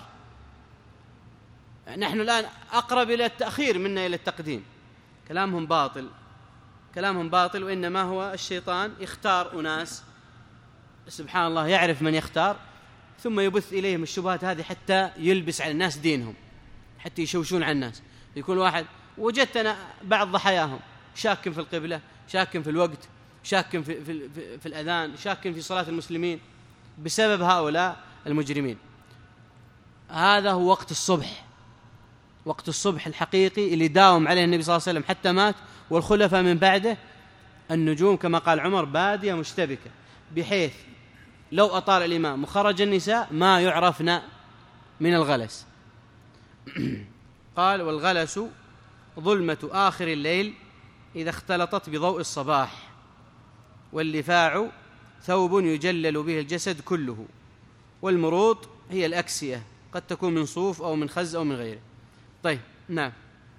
نحن الآن أقرب إلى التأخير منا إلى التقديم. كلامهم باطل، كلامهم باطل، وإنما هو الشيطان يختار أناس، سبحان الله، يعرف من يختار ثم يبث إليهم الشبهات هذه حتى يلبس على الناس دينهم، حتى يشوشون على الناس. يكون واحد، وجدت أنا بعض ضحاياهم شاك في القبلة، شاك في الوقت، شاك في, في, في, في الأذان، شاك في صلاة المسلمين، بسبب هؤلاء المجرمين. هذا هو وقت الصبح، وقت الصبح الحقيقي اللي داوم عليه النبي صلى الله عليه وسلم حتى مات، والخلفاء من بعده النجوم كما قال عمر بادية مشتبكة، بحيث لو أطال الإمام وخرج النساء ما يعرفن من الغلس. قال: والغلس ظلمة آخر الليل إذا اختلطت بضوء الصباح، واللفاع ثوب يجلل به الجسد كله، والمروط هي الأكسية، قد تكون من صوف أو من خز أو من غيره. طيب، نعم.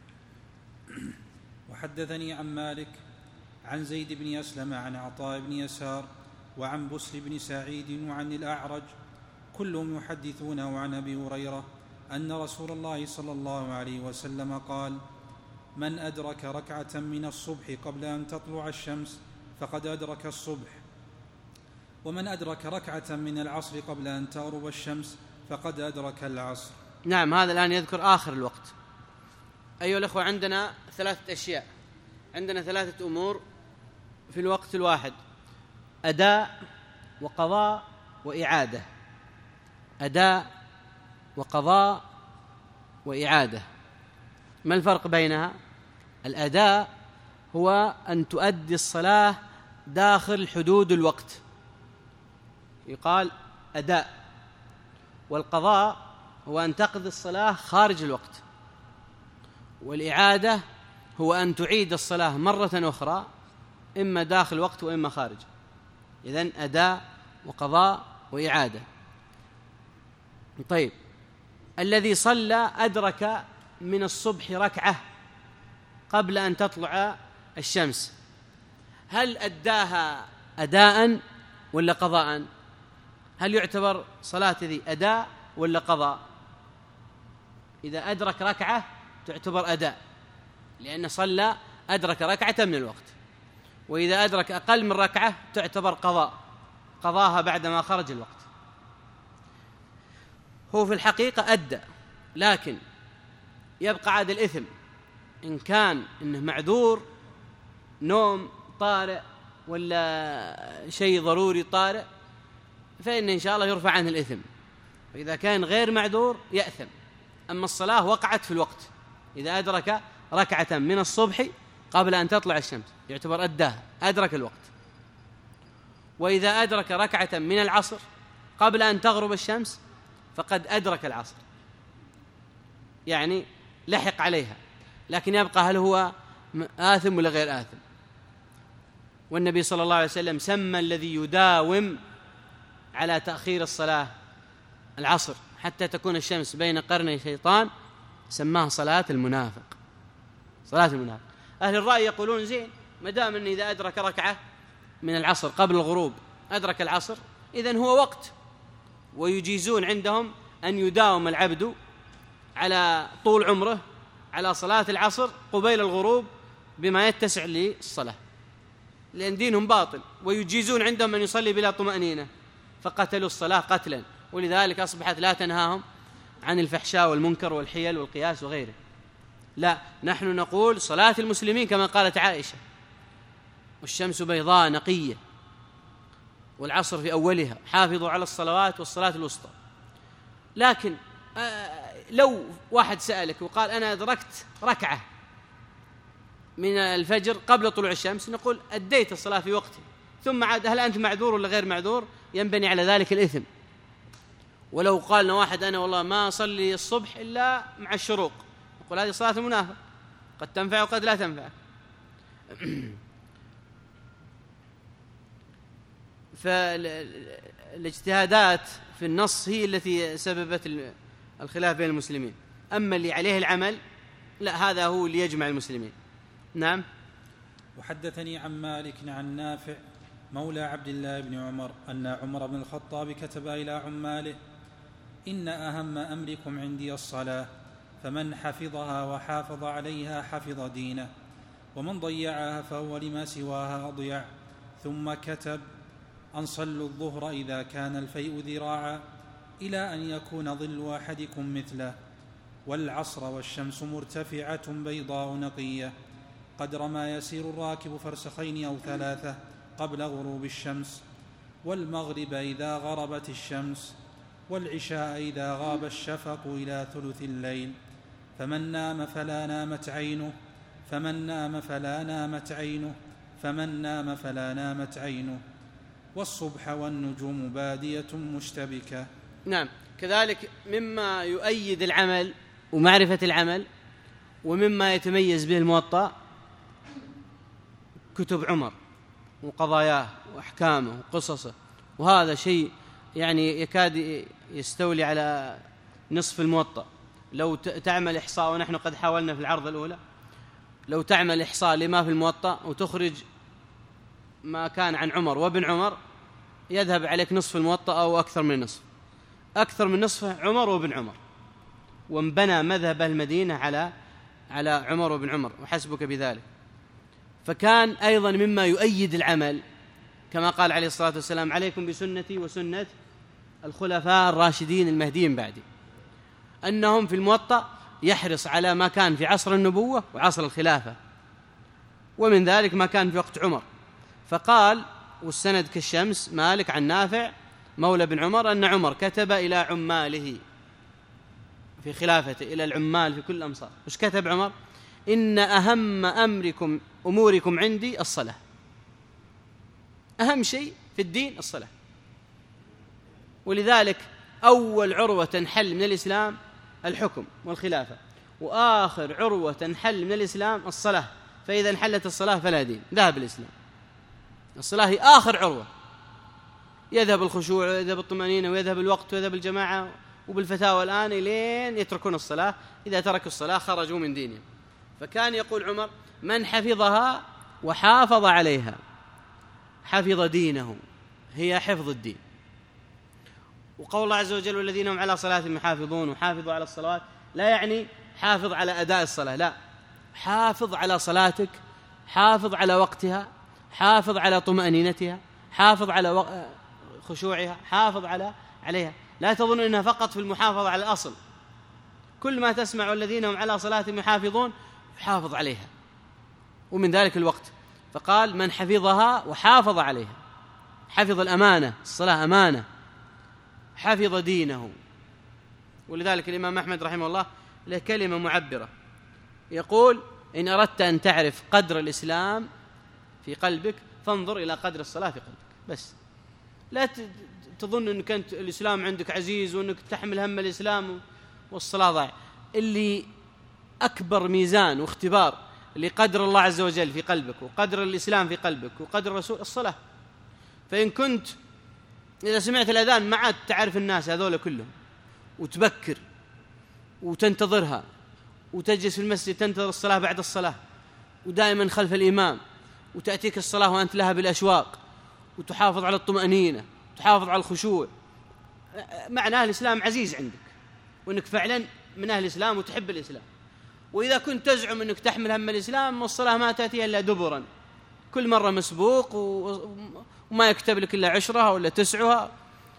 وحدثني عن مالك عن زيد بن أسلم عن عطاء بن يسار وعن بسر بن سعيد وعن الأعرج كلهم يحدثونه عن أبي هريرة أن رسول الله صلى الله عليه وسلم قال: من أدرك ركعة من الصبح قبل أن تطلع الشمس فقد أدرك الصبح، ومن أدرك ركعة من العصر قبل أن تغرب الشمس فقد أدرك العصر.
نعم، هذا الآن يذكر آخر الوقت. أيها الأخوة، عندنا ثلاثة أشياء، عندنا ثلاثة أمور في الوقت الواحد: أداء وقضاء وإعادة. أداء وقضاء وإعادة. ما الفرق بينها؟ الأداء هو أن تؤدي الصلاة داخل حدود الوقت، يقال أداء. والقضاء هو أن تقضي الصلاة خارج الوقت. والإعادة هو أن تعيد الصلاة مرة أخرى، إما داخل الوقت وإما خارج. إذن أداء وقضاء وإعادة. طيب، الذي صلى أدرك من الصبح ركعة قبل أن تطلع الشمس، هل أداها أداء ولا قضاء؟ هل يعتبر صلاة ذي أداء ولا قضاء؟ إذا أدرك ركعة تعتبر أداء، لأن صلى أدرك ركعة من الوقت. وإذا أدرك أقل من ركعة تعتبر قضاء، قضاها بعدما خرج الوقت. هو في الحقيقة أدى، لكن يبقى عاد الإثم إن كان إنه معذور، نوم طارئ ولا شيء ضروري طارئ، فإن إن شاء الله يرفع عنه الإثم. وإذا كان غير معذور يأثم. أما الصلاة وقعت في الوقت، إذا أدرك ركعة من الصبح قبل أن تطلع الشمس يعتبر أداها، أدرك الوقت. وإذا أدرك ركعة من العصر قبل أن تغرب الشمس فقد أدرك العصر، يعني لحق عليها، لكن يبقى هل هو آثم ولا غير آثم. والنبي صلى الله عليه وسلم سمى الذي يداوم على تأخير الصلاة العصر حتى تكون الشمس بين قرني شيطان، سماها صلاة المنافق. صلاة المنافق. أهل الرأي يقولون زين، ما دام أن إذا أدرك ركعة من العصر قبل الغروب أدرك العصر، إذن هو وقت. ويجيزون عندهم أن يداوم العبد على طول عمره على صلاة العصر قبيل الغروب بما يتسع للصلاة، لأن دينهم باطل. ويجيزون عندهم أن يصلي بلا طمأنينة، فقتلوا الصلاة قتلا، ولذلك أصبحت لا تنهاهم عن الفحشاء والمنكر والحيل والقياس وغيره. لا، نحن نقول صلاة المسلمين كما قالت عائشة: والشمس بيضاء نقية، والعصر في أولها، حافظوا على الصلوات والصلاة الوسطى. لكن لو واحد سألك وقال أنا أدركت ركعة من الفجر قبل طلوع الشمس، نقول أديت الصلاة في وقتها، ثم عاد، هل أنت معذور ولا غير معذور؟ ينبني على ذلك الإثم. ولو قالنا واحد أنا والله ما أصلي الصبح إلا مع الشروق، نقول هذه صلاة المنافق، قد تنفع وقد لا تنفع. فالاجتهادات في النص هي التي سببت الخلاف بين المسلمين. أما اللي عليه العمل لا، هذا هو اللي يجمع المسلمين. نعم.
وحدثني عن مالك عن نافع مولى عبد الله بن عمر أن عمر بن الخطاب كتب إلى عماله: إن أهم أمركم عندي الصلاة، فمن حفظها وحافظ عليها حفظ دينه، ومن ضيعها فهو لما سواها أضيع. ثم كتب: أن صلوا الظهر إذا كان الفيء ذراعا إلى أن يكون ظل أحدكم مثله، والعصر والشمس مرتفعة بيضاء نقية قدر ما يسير الراكب فرسخين أو ثلاثة قبل غروب الشمس، والمغرب إذا غربت الشمس، والعشاء إذا غاب الشفق إلى ثلث الليل. فمن نام فلا نامت عينه فمن نام فلا نامت عينه فمن نام فلا نامت عينه، والصبح والنجوم بادية مشتبكة.
نعم. كذلك مما يؤيد العمل ومعرفة العمل ومما يتميز به الموطأ كتب عمر وقضاياه وأحكامه وقصصه، وهذا شيء يعني يكاد يستولي على نصف الموطأ. لو تعمل إحصاء، ونحن قد حاولنا في العرض الأولى، لو تعمل إحصاء لما في الموطأ وتخرج ما كان عن عمر وابن عمر، يذهب عليك نصف الموطأ أو أكثر من نصف، أكثر من نصف عمر وابن عمر، وانبنى مذهب المدينة على على عمر وابن عمر، وحسبك بذلك. فكان أيضا مما يؤيد العمل كما قال عليه الصلاة والسلام: عليكم بسنتي وسنة الخلفاء الراشدين المهديين بعدي، أنهم في الموطأ يحرص على ما كان في عصر النبوة وعصر الخلافة، ومن ذلك ما كان في وقت عمر. فقال، والسند كالشمس، مالك عن نافع مولى بن عمر، أن عمر كتب إلى عماله في خلافته، إلى العمال في كل الأمصار. وش كتب عمر؟ إن أهم أمركم أموركم عندي الصلاة. أهم شيء في الدين الصلاة. ولذلك أول عروة تنحل من الإسلام الحكم والخلافة، وآخر عروة تنحل من الإسلام الصلاة. فإذا انحلت الصلاة فلا دين، ذهب الإسلام. الصلاة هي آخر عروة، يذهب الخشوع ويذهب الطمأنينة ويذهب الوقت ويذهب الجماعة، وبالفتاوى الآن لين يتركون الصلاة. إذا تركوا الصلاة خرجوا من دينهم. فكان يقول عمر: من حفظها وحافظ عليها حفظ دينه، هي حفظ الدين. وقول الله عز وجل: والذين هم على صلاتهم يحافظون، وحافظوا على الصلوات، لا يعني حافظ على أداء الصلاة، لا، حافظ على صلاتك، حافظ على وقتها، حافظ على طمأنينتها، حافظ على خشوعها، حافظ على عليها. لا تظن أنها فقط في المحافظة على الأصل، كل ما تسمع الذين هم على صلاتهم يحافظون يحافظ عليها، ومن ذلك الوقت. فقال: من حفظها وحافظ عليها، حفظ الأمانة، الصلاة أمانة، حفظ دينه. ولذلك الإمام أحمد رحمه الله له كلمة معبرة، يقول: إن أردت أن تعرف قدر الإسلام في قلبك فانظر إلى قدر الصلاة في قلبك. بس لا تظن أنك أنت الإسلام عندك عزيز وأنك تحمل هم الإسلام والصلاة ضايع. اللي أكبر ميزان واختبار لقدر الله عز وجل في قلبك وقدر الإسلام في قلبك وقدر الرسول الصلاة. فإن كنت إذا سمعت الأذان ما عاد تعرف الناس هذول كلهم، وتبكر وتنتظرها، وتجلس في المسجد تنتظر الصلاة بعد الصلاة، ودائما خلف الإمام، وتأتيك الصلاة وأنت لها بالأشواق، وتحافظ على الطمأنينة، تحافظ على الخشوع، معناه الإسلام عزيز عندك، وأنك فعلا من أهل الإسلام وتحب الإسلام. وإذا كنت تزعم أنك تحمل هم الإسلام والصلاة ما تأتي إلا دبرا، كل مرة مسبوق وما يكتب لك إلا عشرها ولا تسعها،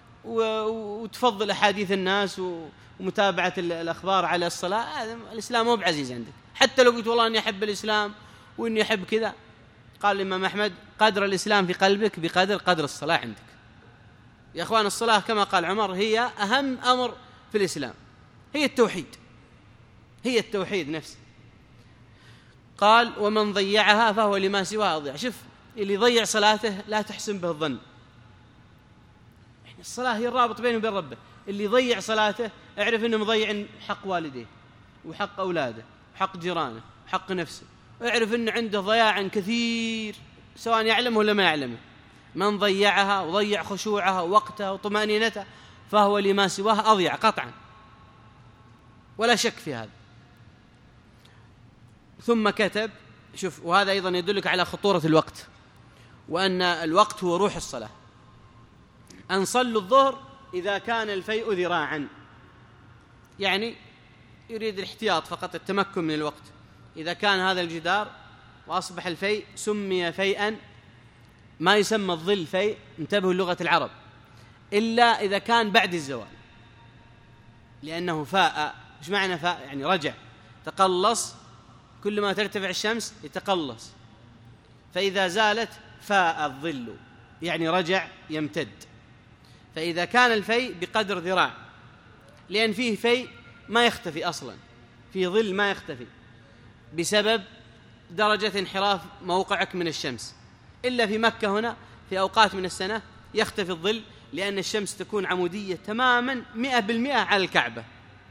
وتفضل أحاديث الناس ومتابعة الأخبار على الصلاة، الإسلام مو بعزيز عندك. حتى لو قلت والله أني أحب الإسلام وإني أحب كذا، قال الإمام أحمد: قدر الإسلام في قلبك بقدر قدر الصلاة عندك. يا أخوان، الصلاة كما قال عمر هي أهم أمر في الإسلام، هي التوحيد، هي التوحيد نفسه. قال: ومن ضيعها فهو لما سواها أضيع. شوف، اللي يضيع صلاته لا تحسن به الظن، يعني الصلاة هي الرابط بينه وبين ربه. اللي يضيع صلاته اعرف أنه مضيع حق والديه وحق أولاده وحق جيرانه وحق نفسه، واعرف أنه عنده ضياع كثير سواء يعلمه ولا ما يعلمه. من ضيعها وضيع خشوعها ووقتها وطمأنينتها فهو لما سواها أضيع قطعا، ولا شك في هذا. ثم كتب، شوف، وهذا أيضا يدلك على خطورة الوقت، وأن الوقت هو روح الصلاة. أن صلوا الظهر إذا كان الفيء ذراعا، يعني يريد الاحتياط فقط، التمكن من الوقت. إذا كان هذا الجدار وأصبح الفيء سمي فيئا، ما يسمى الظل فيء، انتبهوا لغة العرب، إلا إذا كان بعد الزوال، لأنه فاء. إيش معنى فاء؟ يعني رجع، تقلص، كل ما ترتفع الشمس يتقلص، فإذا زالت فاء الظل، يعني رجع يمتد. فإذا كان الفيء بقدر ذراع، لأن فيه فيء ما يختفي أصلا، فيه ظل ما يختفي بسبب درجة انحراف موقعك من الشمس، إلا في مكة هنا في أوقات من السنة يختفي الظل، لأن الشمس تكون عمودية تماما مئة بالمئة على الكعبة،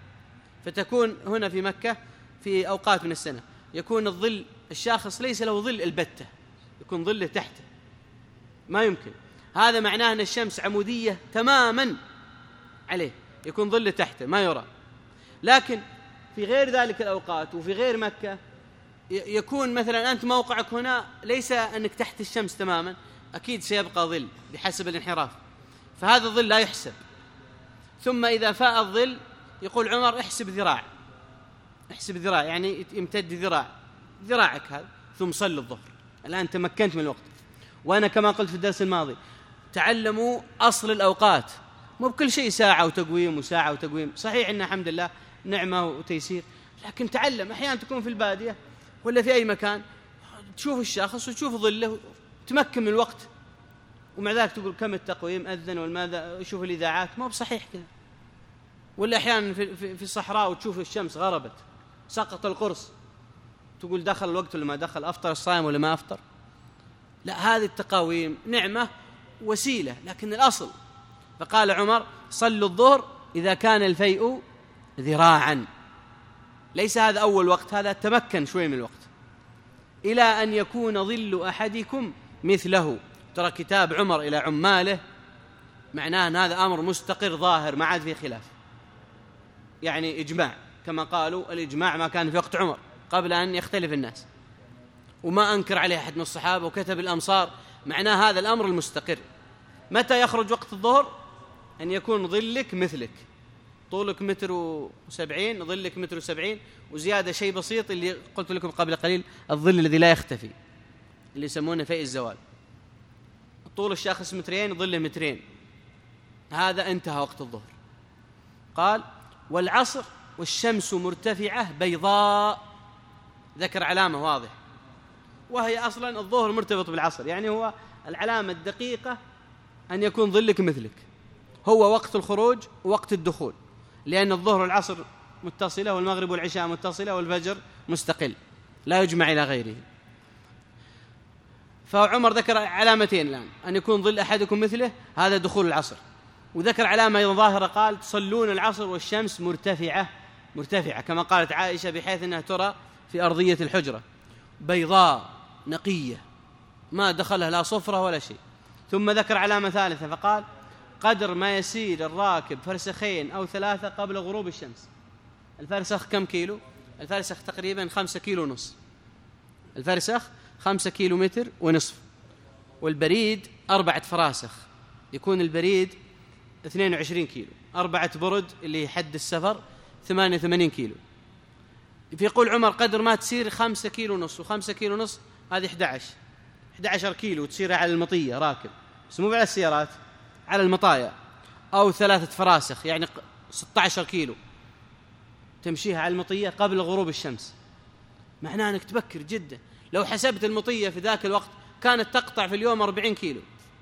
فتكون هنا في مكة في أوقات من السنة يكون الظل الشاخص ليس له ظل البتة، يكون ظله تحته، ما يمكن. هذا معناه أن الشمس عمودية تماما عليه، يكون ظله تحته ما يرى. لكن في غير ذلك الأوقات وفي غير مكة يكون مثلا أنت موقعك هنا ليس أنك تحت الشمس تماما، أكيد سيبقى ظل بحسب الانحراف، فهذا الظل لا يحسب. ثم إذا فاء الظل يقول عمر احسب ذراع، احسب ذراع يعني يمتد ذراع، ذراعك هذا، ثم صل الظهر. الآن تمكنت من الوقت. وأنا كما قلت في الدرس الماضي تعلموا أصل الأوقات، مو بكل شيء ساعة وتقويم وساعة وتقويم. صحيح إن الحمد لله نعمة وتيسير، لكن تعلم. أحيانا تكون في البادية ولا في أي مكان تشوف الشخص وتشوف ظله تمكن من الوقت، ومع ذلك تقول كم التقويم أذن والماذا، شوف الإذاعات، ما بصحيح كذا. ولا أحيانا في, في, في الصحراء وتشوف الشمس غربت سقط القرص، تقول دخل الوقت ولا ما دخل، أفطر الصائم ولا ما أفطر. لا، هذه التقاويم نعمة وسيلة لكن الأصل. فقال عمر صلوا الظهر إذا كان الفيء ذراعا، ليس هذا أول وقت، هذا تمكن شوي من الوقت، إلى أن يكون ظل أحدكم مثله. ترى كتاب عمر إلى عماله معناه أن هذا أمر مستقر ظاهر ما عاد فيه خلاف، يعني إجماع، كما قالوا الإجماع ما كان في وقت عمر قبل أن يختلف الناس، وما أنكر عليه أحد من الصحابة وكتب الأمصار. معناه هذا الأمر المستقر. متى يخرج وقت الظهر؟ أن يكون ظلك مثلك، طولك متر وسبعين، ظلك متر وسبعين، وزيادة شيء بسيط اللي قلت لكم قبل قليل، الظل الذي لا يختفي اللي يسمونه فيء الزوال. طول الشاخص مترين، ظله مترين، هذا انتهى وقت الظهر. قال والعصر والشمس مرتفعة بيضاء، ذكر علامة واضح، وهي أصلا الظهر مرتبط بالعصر، يعني هو العلامة الدقيقة أن يكون ظلك مثلك، هو وقت الخروج ووقت الدخول، لأن الظهر والعصر متصلة والمغرب والعشاء متصلة والفجر مستقل لا يجمع إلى غيره. فعمر ذكر علامتين الآن، أن يكون ظل أحدكم مثله، هذا دخول العصر، وذكر علامة أيضا ظاهرة، قال تصلون العصر والشمس مرتفعة، مرتفعة كما قالت عائشة بحيث أنها ترى في أرضية الحجرة، بيضاء نقية ما دخلها لا صفرة ولا شيء. ثم ذكر علامة ثالثة فقال قدر ما يسير الراكب فرسخين أو ثلاثة قبل غروب الشمس. الفرسخ كم كيلو؟ الفرسخ تقريبا خمسة كيلو ونصف، الفرسخ خمسة كيلو متر ونصف، والبريد أربعة فراسخ، يكون البريد اثنين وعشرين كيلو، أربعة برد اللي حد السفر ثمانية وثمانين كيلو. فيقول عمر قدر ما تسير خمسة كيلو ونصف، وخمسة كيلو ونصف هذه أحد عشر أحد عشر كيلو تسير على المطية راكب، بس مو على السيارات، على المطايا، أو ثلاثة فراسخ يعني ستة عشر كيلو تمشيها على المطية قبل غروب الشمس. معناه أنك تبكر جدا. لو حسبت المطية في ذاك الوقت كانت تقطع في اليوم أربعين كيلو،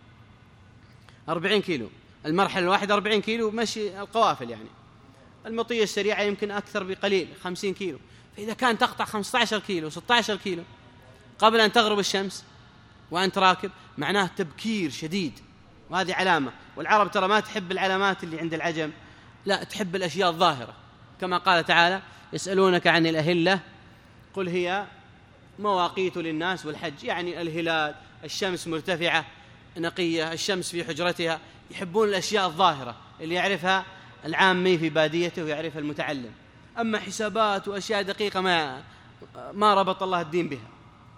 أربعين كيلو المرحلة الواحدة، أربعين كيلو مشي القوافل، يعني المطية السريعة يمكن أكثر بقليل خمسين كيلو. فإذا كان تقطع خمسة عشر كيلو ستة عشر كيلو قبل أن تغرب الشمس وأنت راكب، معناه تبكير شديد، وهذه علامة. والعرب ترى ما تحب العلامات اللي عند العجم، لا تحب الأشياء الظاهرة، كما قال تعالى يسألونك عن الأهلة قل هي مواقيت للناس والحج، يعني الهلال، الشمس مرتفعة نقية، الشمس في حجرتها. يحبون الأشياء الظاهرة اللي يعرفها العامي في باديته ويعرفها المتعلم. أما حسابات وأشياء دقيقة ما ما ربط الله الدين بها.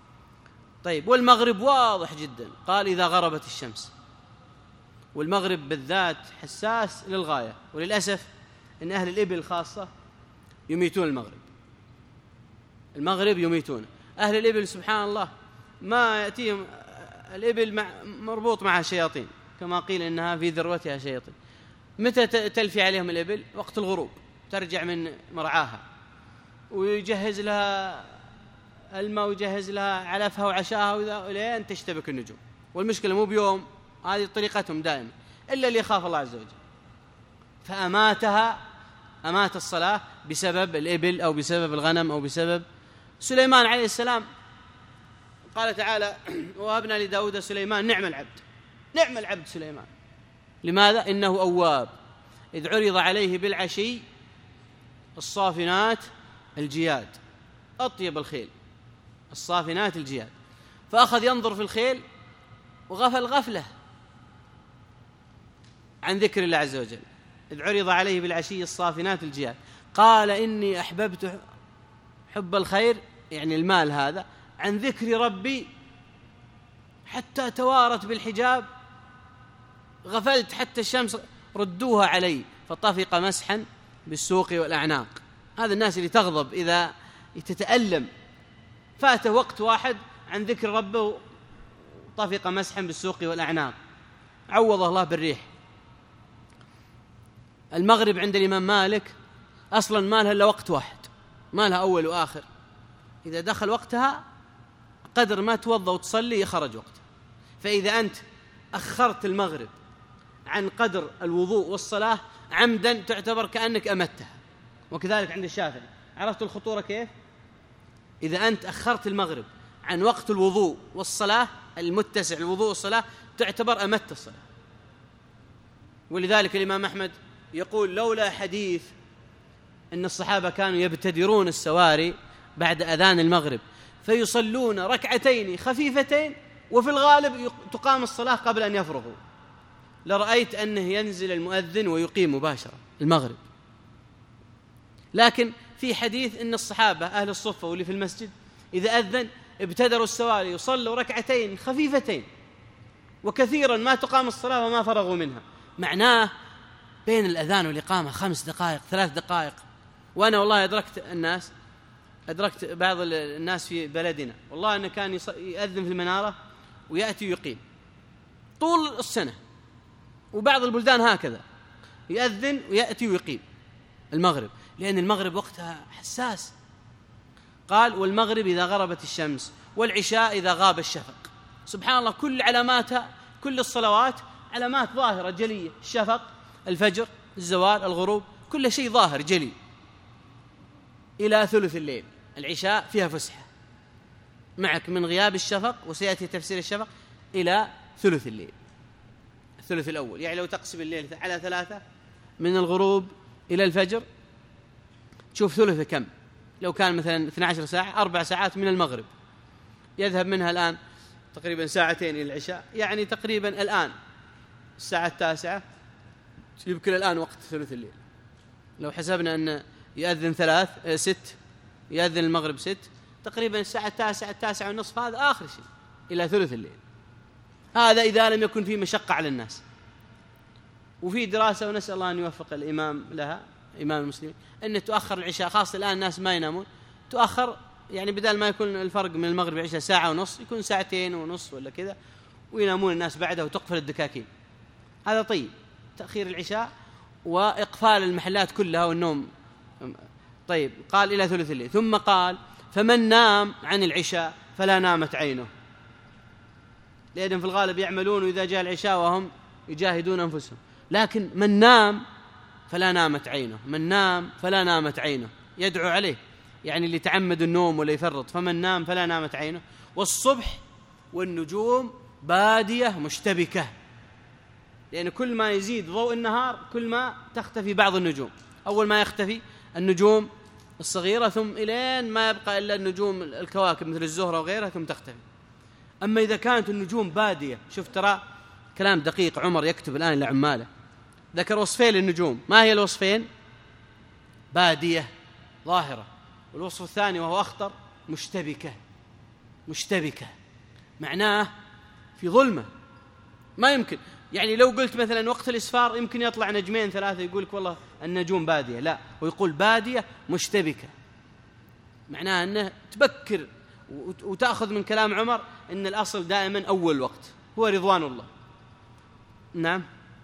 طيب والمغرب واضح جدا، قال إذا غربت الشمس، والمغرب بالذات حساس للغاية. وللأسف إن أهل الإبل خاصة يميتون المغرب، المغرب يميتون أهل الإبل سبحان الله، ما يأتيهم الإبل مع مربوط معها شياطين، كما قيل إنها في ذروتها شياطين. متى تلفي عليهم الإبل؟ وقت الغروب، ترجع من مرعاها ويجهز لها الماء ويجهز لها علفها وعشاها ولين تشتبك النجوم. والمشكلة مو بيوم، هذه طريقتهم دائما، إلا اللي يخاف الله عز وجل. فأماتها، أمات الصلاة بسبب الإبل أو بسبب الغنم أو بسبب. سليمان عليه السلام قال تعالى: ووهبنا لداود سليمان نعم العبد، نعم العبد سليمان. لماذا؟ إنه أواب إذ عرض عليه بالعشي الصافنات الجياد، أطيب الخيل الصافنات الجياد، فأخذ ينظر في الخيل وغفل غفلة عن ذكر الله عز وجل. إذ عرض عليه بالعشي الصافنات الجياد قال إني أحببت حب الخير، يعني المال هذا، عن ذكر ربي حتى توارت بالحجاب، غفلت حتى الشمس ردوها علي فطفق مسحا بالسوق والأعناق. هذا الناس اللي تغضب إذا تتألم، فاته وقت واحد عن ذكر ربه طفق مسحا بالسوق والأعناق، عوضه الله بالريح. المغرب عند الإمام مالك أصلا ما لها إلا وقت واحد، ما لها أول وآخر، إذا دخل وقتها قدر ما توضأ وتصلي يخرج وقتها. فإذا أنت أخرت المغرب عن قدر الوضوء والصلاة عمدا تعتبر كأنك أمتها. وكذلك عند الشافعي. عرفت الخطورة كيف؟ إذا أنت أخرت المغرب عن وقت الوضوء والصلاة المتسع الوضوء والصلاة تعتبر أمت الصلاة. ولذلك الإمام أحمد يقول: لولا حديث أن الصحابة كانوا يبتدرون السواري بعد أذان المغرب فيصلون ركعتين خفيفتين وفي الغالب تقام الصلاة قبل أن يفرغوا، لرأيت أنه ينزل المؤذن ويقيم مباشرة المغرب. لكن في حديث أن الصحابة أهل الصفة واللي في المسجد إذا أذن ابتدروا السواري يصلوا ركعتين خفيفتين وكثيرا ما تقام الصلاة وما فرغوا منها. معناه بين الأذان والإقامة خمس دقائق ثلاث دقائق. وأنا والله أدركت الناس أدركت بعض الناس في بلدنا والله أنه كان يأذن في المنارة ويأتي ويقيم طول السنة، وبعض البلدان هكذا يأذن ويأتي ويقيم المغرب، لأن المغرب وقتها حساس. قال: والمغرب إذا غربت الشمس، والعشاء إذا غاب الشفق. سبحان الله، كل علاماتها كل الصلوات علامات ظاهرة جلية، الشفق، الفجر، الزوال، الغروب، كل شيء ظاهر جلي. إلى ثلث الليل العشاء فيها فسحة معك من غياب الشفق، وسيأتي تفسير الشفق، إلى ثلث الليل الثلث الأول. يعني لو تقسم الليل على ثلاثة من الغروب إلى الفجر تشوف ثلثه كم. لو كان مثلا اثنتي عشرة ساعة، أربع ساعات من المغرب يذهب منها الآن تقريبا ساعتين إلى العشاء، يعني تقريبا الآن الساعة التاسعة يمكن الآن وقت ثلث الليل. لو حسبنا أن يأذن ثلاث ست يأذن المغرب ست، تقريبا الساعة التاسعة التاسعة والنصف هذا آخر شيء إلى ثلث الليل. هذا إذا لم يكن فيه مشقة على الناس. وفي دراسة ونسأل الله أن يوفق الإمام لها، إمام المسلمين، أن تؤخر العشاء، خاصة الآن الناس ما ينامون، تؤخر يعني بدل ما يكون الفرق من المغرب والعشاء ساعة ونص يكون ساعتين ونص ولا كذا، وينامون الناس بعده وتقفل الدكاكين. هذا طيب، تأخير العشاء وإقفال المحلات كلها والنوم. طيب، قال إلى ثلث الليل. ثم قال: فمن نام عن العشاء فلا نامت عينه، لأنهم في الغالب يعملون وإذا جاء العشاء وهم يجاهدون أنفسهم. لكن من نام فلا نامت عينه، من نام فلا نامت عينه، يدعو عليه، يعني اللي تعمد النوم ولا يفرط. فمن نام فلا نامت عينه. والصبح والنجوم بادية مشتبكة، لأن كل ما يزيد ضوء النهار كل ما تختفي بعض النجوم. أول ما يختفي النجوم الصغيرة، ثم إلين ما يبقى إلا النجوم الكواكب مثل الزهرة وغيرها ثم تختفي. أما إذا كانت النجوم بادية، شوف ترى كلام دقيق، عمر يكتب الآن لعماله، ذكر وصفين للنجوم. ما هي الوصفين؟ بادية ظاهرة، والوصف الثاني وهو أخطر مشتبكة. مشتبكة معناه في ظلمة، ما يمكن. يعني لو قلت مثلا وقت الإسفار يمكن يطلع نجمين ثلاثة يقول لك والله النجوم بادية، لا، ويقول بادية مشتبكة، معناه أنه تبكر. وتأخذ من كلام عمر أن الأصل دائما أول وقت هو رضوان الله. نعم.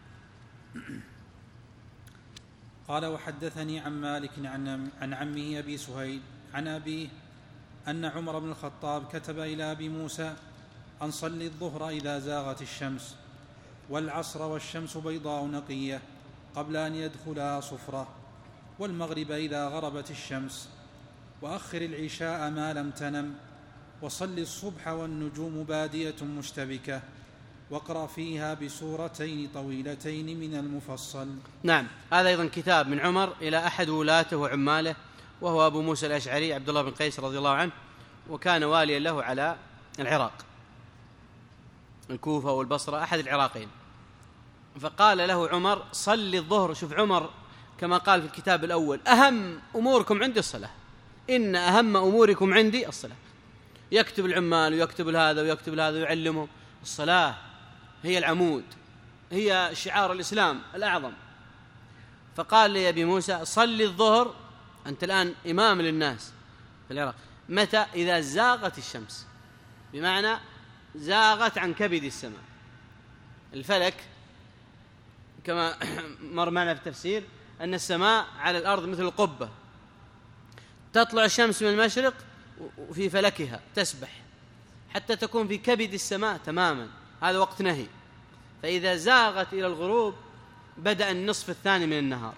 قال: وحدثني عن مالك عن عمه أبي سهيل عن أبيه أن عمر بن الخطاب كتب إلى أبي موسى أن صلي الظهر إذا زاغت الشمس، والعصر والشمس بيضاء نقية قبل أن يدخلها صفرة، والمغرب إذا غربت الشمس، وأخر العشاء ما لم تنم، وصل الصبح والنجوم بادية مشتبكة واقرأ فيها بسورتين طويلتين من المفصل.
نعم، هذا أيضا كتاب من عمر إلى أحد ولاته وعماله، وهو أبو موسى الأشعري عبد الله بن قيس رضي الله عنه، وكان واليا له على العراق، الكوفة والبصرة، أحد العراقين. فقال له عمر: صل الظهر. شوف عمر كما قال في الكتاب الأول: أهم أموركم عندي الصلاة، إن أهم أموركم عندي الصلاة. يكتب العمال ويكتب هذا ويكتب هذا ويعلمهم الصلاة هي العمود، هي شعار الإسلام الأعظم. فقال لي أبي موسى: صل الظهر، أنت الآن إمام للناس في العراق، متى؟ إذا زاغت الشمس، بمعنى زاغت عن كبد السماء. الفلك كما مر معنا في التفسير أن السماء على الأرض مثل القبة، تطلع الشمس من المشرق وفي فلكها تسبح حتى تكون في كبد السماء تماما، هذا وقت نهي. فإذا زاغت إلى الغروب بدأ النصف الثاني من النهار،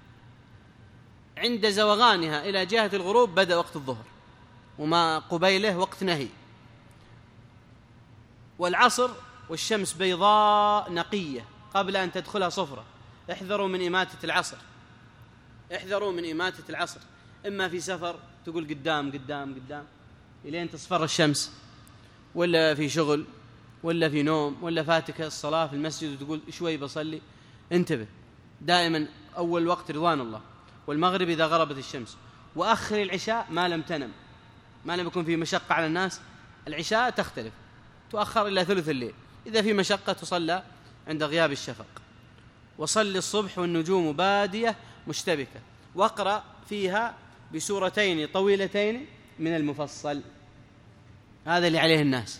عند زوغانها إلى جهة الغروب بدأ وقت الظهر، وما قبيله وقت نهي. والعصر والشمس بيضاء نقية قبل أن تدخلها صفرة. احذروا من إماتة العصر، احذروا من إماتة العصر، إما في سفر تقول قدام قدام قدام إلين تصفر الشمس، ولا في شغل، ولا في نوم، ولا فاتك الصلاة في المسجد وتقول شوي بصلي. انتبه، دائما أول وقت رضوان الله، والمغرب إذا غربت الشمس، وأخر العشاء ما لم تنم، ما لم يكن في مشقة على الناس. العشاء تختلف، تؤخر إلى ثلث الليل، إذا في مشقة تصلى عند غياب الشفق. وصل الصبح والنجوم بادية مشتبكة واقرأ فيها بسورتين طويلتين من المفصل. هذا اللي عليه الناس،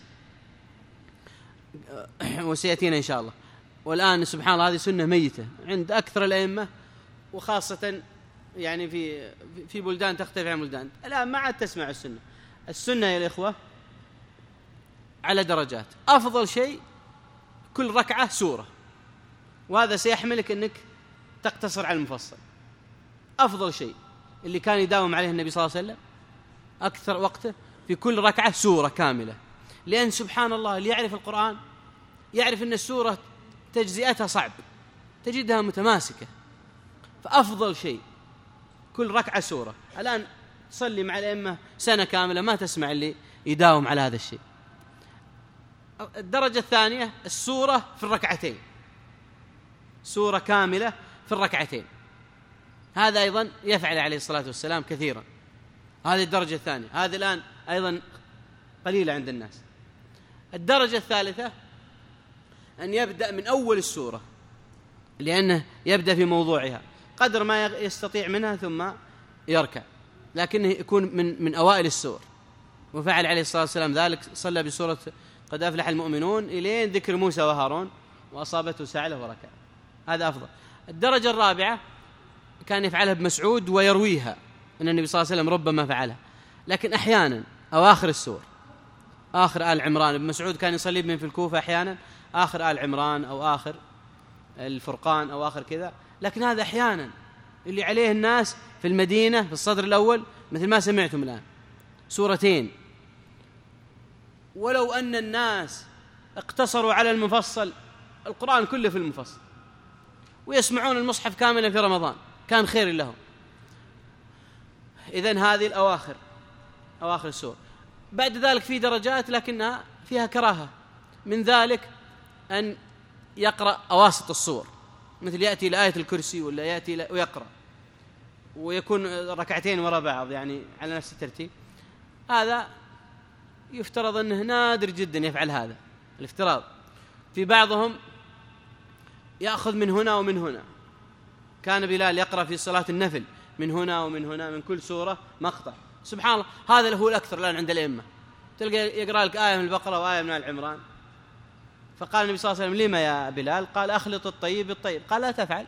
وسيأتينا إن شاء الله. والآن سبحان الله هذه سنة ميتة عند أكثر الأئمة، وخاصة يعني في في بلدان تختلف عن بلدان. الآن ما عاد تسمع السنة. السنة يا الإخوة على درجات. أفضل شيء كل ركعة سورة، وهذا سيحملك أنك تقتصر على المفصل. أفضل شيء اللي كان يداوم عليه النبي صلى الله عليه وسلم أكثر وقته في كل ركعة سورة كاملة، لأن سبحان الله اللي يعرف القرآن يعرف أن السورة تجزئتها صعب، تجدها متماسكة. فأفضل شيء كل ركعة سورة. الآن تصلي مع الأئمة سنة كاملة ما تسمع اللي يداوم على هذا الشيء. الدرجة الثانية السورة في الركعتين، سورة كاملة في الركعتين، هذا أيضا يفعل عليه الصلاة والسلام كثيرا. هذه الدرجة الثانية، هذا الآن أيضا قليلة عند الناس. الدرجة الثالثة أن يبدأ من أول السورة، لأنه يبدأ في موضوعها قدر ما يستطيع منها ثم يركع، لكنه يكون من من أوائل السور. وفعل عليه الصلاة والسلام ذلك، صلى بسورة قد أفلح المؤمنون إلين ذكر موسى وهارون وأصابته سعلة وركع، هذا أفضل. الدرجة الرابعة كان يفعلها بمسعود ويرويها أن النبي صلى الله عليه وسلم ربما فعلها، لكن أحيانا أواخر السور، آخر آل عمران. ابن مسعود كان يصلي بهم في الكوفة أحيانا آخر آل عمران أو آخر الفرقان أو آخر كذا، لكن هذا أحيانا اللي عليه الناس في المدينة في الصدر الأول مثل ما سمعتم الآن سورتين. ولو أن الناس اقتصروا على المفصل، القرآن كله في المفصل، ويسمعون المصحف كاملا في رمضان كان خير لهم. إذن هذه الأواخر، أواخر السور. بعد ذلك في درجات لكنها فيها كراهة، من ذلك أن يقرأ أواسط الصور، مثل يأتي لآية الكرسي ولا يأتي ويقرأ ويكون ركعتين وراء بعض يعني على نفس الترتيب. هذا يفترض أنه نادر جدا يفعل هذا الافتراض. في بعضهم يأخذ من هنا ومن هنا، كان بلال يقرأ في صلاة النفل من هنا ومن هنا من كل سورة مقطع. سبحان الله هذا هو الأكثر الآن عند الأئمة، تلقى يقرأ لك آية من البقرة وآية من آل عمران. فقال النبي صلى الله عليه وسلم: لما يا بلال؟ قال: أخلط الطيب بالطيب. قال: لا تفعل.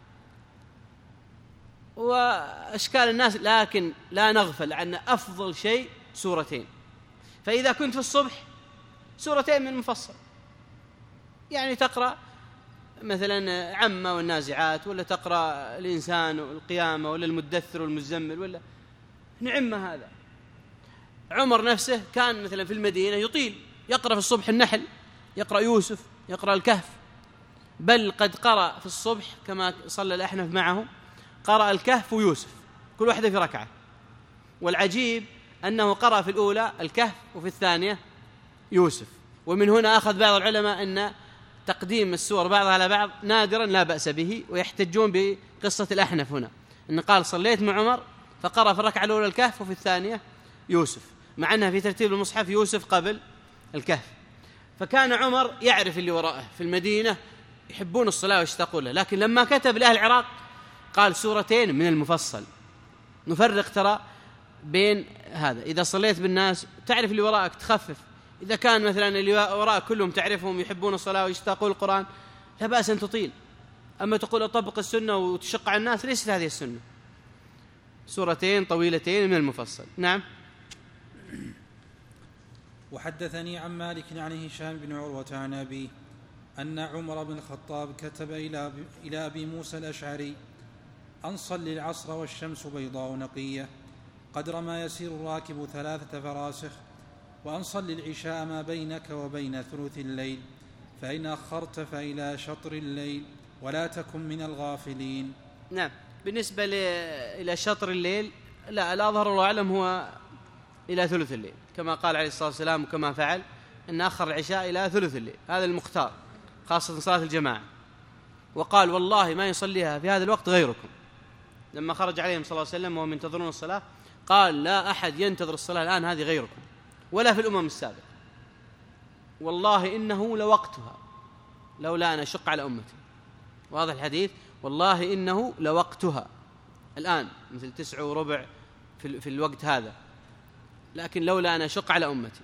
وأشكال الناس، لكن لا نغفل أن أفضل شيء سورتين. فإذا كنت في الصبح سورتين من المفصل، يعني تقرأ مثلا عمة والنازعات، ولا تقرأ الإنسان والقيامة، ولا المدثر والمزمل، ولا نعم هذا. عمر نفسه كان مثلا في المدينة يطيل، يقرأ في الصبح النحل، يقرأ يوسف، يقرأ الكهف، بل قد قرأ في الصبح كما صلى الأحنف معه قرأ الكهف ويوسف كل واحدة في ركعة. والعجيب أنه قرأ في الأولى الكهف وفي الثانية يوسف. ومن هنا أخذ بعض العلماء أن تقديم السور بعضها على بعض نادرا لا بأس به، ويحتجون بقصة الأحنف هنا أن قال صليت مع عمر فقرأ في الركعة الأولى الكهف وفي الثانية يوسف، مع أنها في ترتيب المصحف يوسف قبل الكهف. فكان عمر يعرف اللي وراءه في المدينة يحبون الصلاة ويشتاقون له، لكن لما كتب لأهل العراق قال سورتين من المفصل، نفرق ترى بين هذا، إذا صليت بالناس تعرف اللي وراءك تخفف، إذا كان مثلا اللي وراءك كلهم تعرفهم يحبون الصلاة ويشتاقون القرآن لا بأس أن تطيل. أما تقول أطبق السنة وتشق على الناس، ليست هذه السنة، سورتين طويلتين من المفصل. نعم.
وحدثني عن مالك عن هشام بن عروة عن أبيه أن عمر بن الخطاب كتب إلى إلى أبي موسى الأشعري أن صل العصر والشمس بيضاء نقية قدر ما يسير الراكب ثلاثة فراسخ، وأن صل العشاء ما بينك وبين ثلث الليل، فإن أخرت فإلى شطر الليل ولا تكن من الغافلين.
نعم. بالنسبة إلى شطر الليل لا، الأظهر والله أعلم هو إلى ثلث الليل، كما قال عليه الصلاة والسلام وكما فعل أن أخر العشاء إلى ثلث الليل، هذا المختار خاصة صلاة الجماعة. وقال والله ما يصليها في هذا الوقت غيركم، لما خرج عليهم صلى الله عليه وسلم وهم ينتظرون الصلاة قال لا أحد ينتظر الصلاة الآن هذه غيركم ولا في الأمم السابقة، والله إنه لوقتها لولا أن أشق على أمتي. واضح الحديث، والله إنه لوقتها الآن مثل تسعة وربع في, في الوقت هذا، لكن لولا أن أشق على أمتي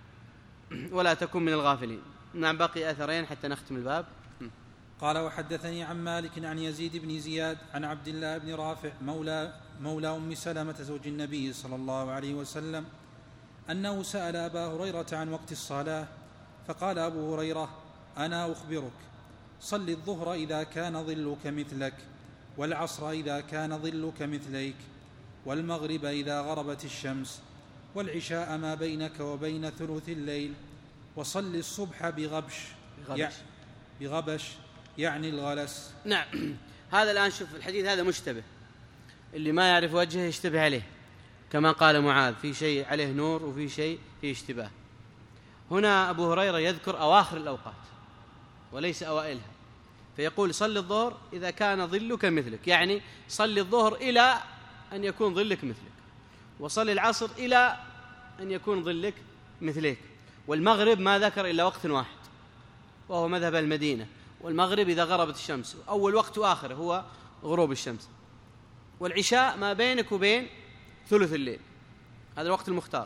ولا تكن من الغافلين. نعم. باقي أثرين حتى نختم الباب.
قال وحدثني عن مالك عن يزيد بن زياد عن عبد الله بن رافع مولى, مولى أم سلمة زوج النبي صلى الله عليه وسلم أنه سأل أبا هريرة عن وقت الصلاة فقال أبو هريرة أنا أخبرك، صل الظهر إذا كان ظلك مثلك، والعصر إذا كان ظلك مثليك، والمغرب إذا غربت الشمس، والعشاء ما بينك وبين ثلث الليل، وصل الصبح بغبش يعني بغبش يعني الغلس.
نعم. هذا الآن شوف الحديث هذا مشتبه، اللي ما يعرف وجهه يشتبه عليه، كما قال معاذ في شيء عليه نور وفي شيء فيه اشتباه. هنا أبو هريرة يذكر أواخر الأوقات وليس أوائلها، فيقول صل الظهر إذا كان ظلك مثلك، يعني صل الظهر إلى أن يكون ظلك مثلك، وصل العصر إلى أن يكون ظلك مثلك، والمغرب ما ذكر إلا وقت واحد وهو مذهب المدينة، والمغرب إذا غربت الشمس، أول وقت وآخر هو غروب الشمس، والعشاء ما بينك وبين ثلث الليل، هذا الوقت المختار،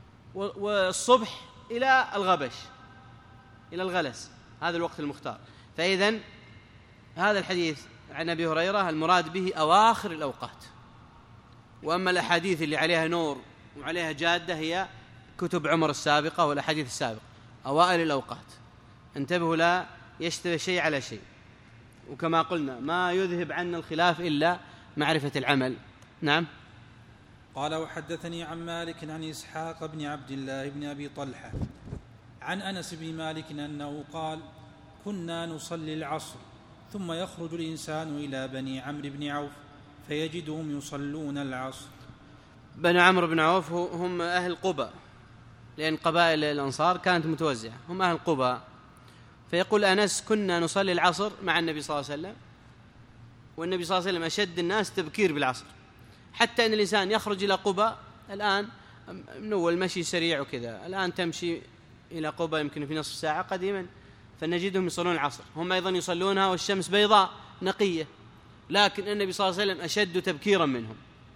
والصبح إلى الغبش إلى الغلس، هذا الوقت المختار. فإذن هذا الحديث عن أبي هريرة المراد به أواخر الأوقات، وأما الأحاديث اللي عليها نور وعليها جادة هي كتب عمر السابقة والأحاديث السابقة، أوائل الأوقات. انتبهوا لا يشتبه شيء على شيء، وكما قلنا ما يذهب عنا الخلاف إلا معرفة العمل. نعم.
قال وحدثني عن مالك عن إسحاق بن عبد الله بن أبي طلحة عن أنس بن مالك أنه قال كنا نصلي العصر ثم يخرج الإنسان إلى بني عمرو بن عوف فيجدهم يصلون العصر.
بني عمرو بن عوف هم أهل قباء، لأن قبائل الأنصار كانت متوزعة، هم أهل قباء. فيقول أنس كنا نصلي العصر مع النبي صلى الله عليه وسلم، والنبي صلى الله عليه وسلم أشد الناس تبكير بالعصر، حتى أن الإنسان يخرج إلى قباء الآن من أول مشي سريع وكذا، الآن تمشي إلى قباء يمكن في نصف ساعة قديما فنجدهم يصلون العصر، هم أيضا يصلونها والشمس بيضاء نقية، لكن النبي صلى الله عليه وسلم أشد تبكيرا منهم،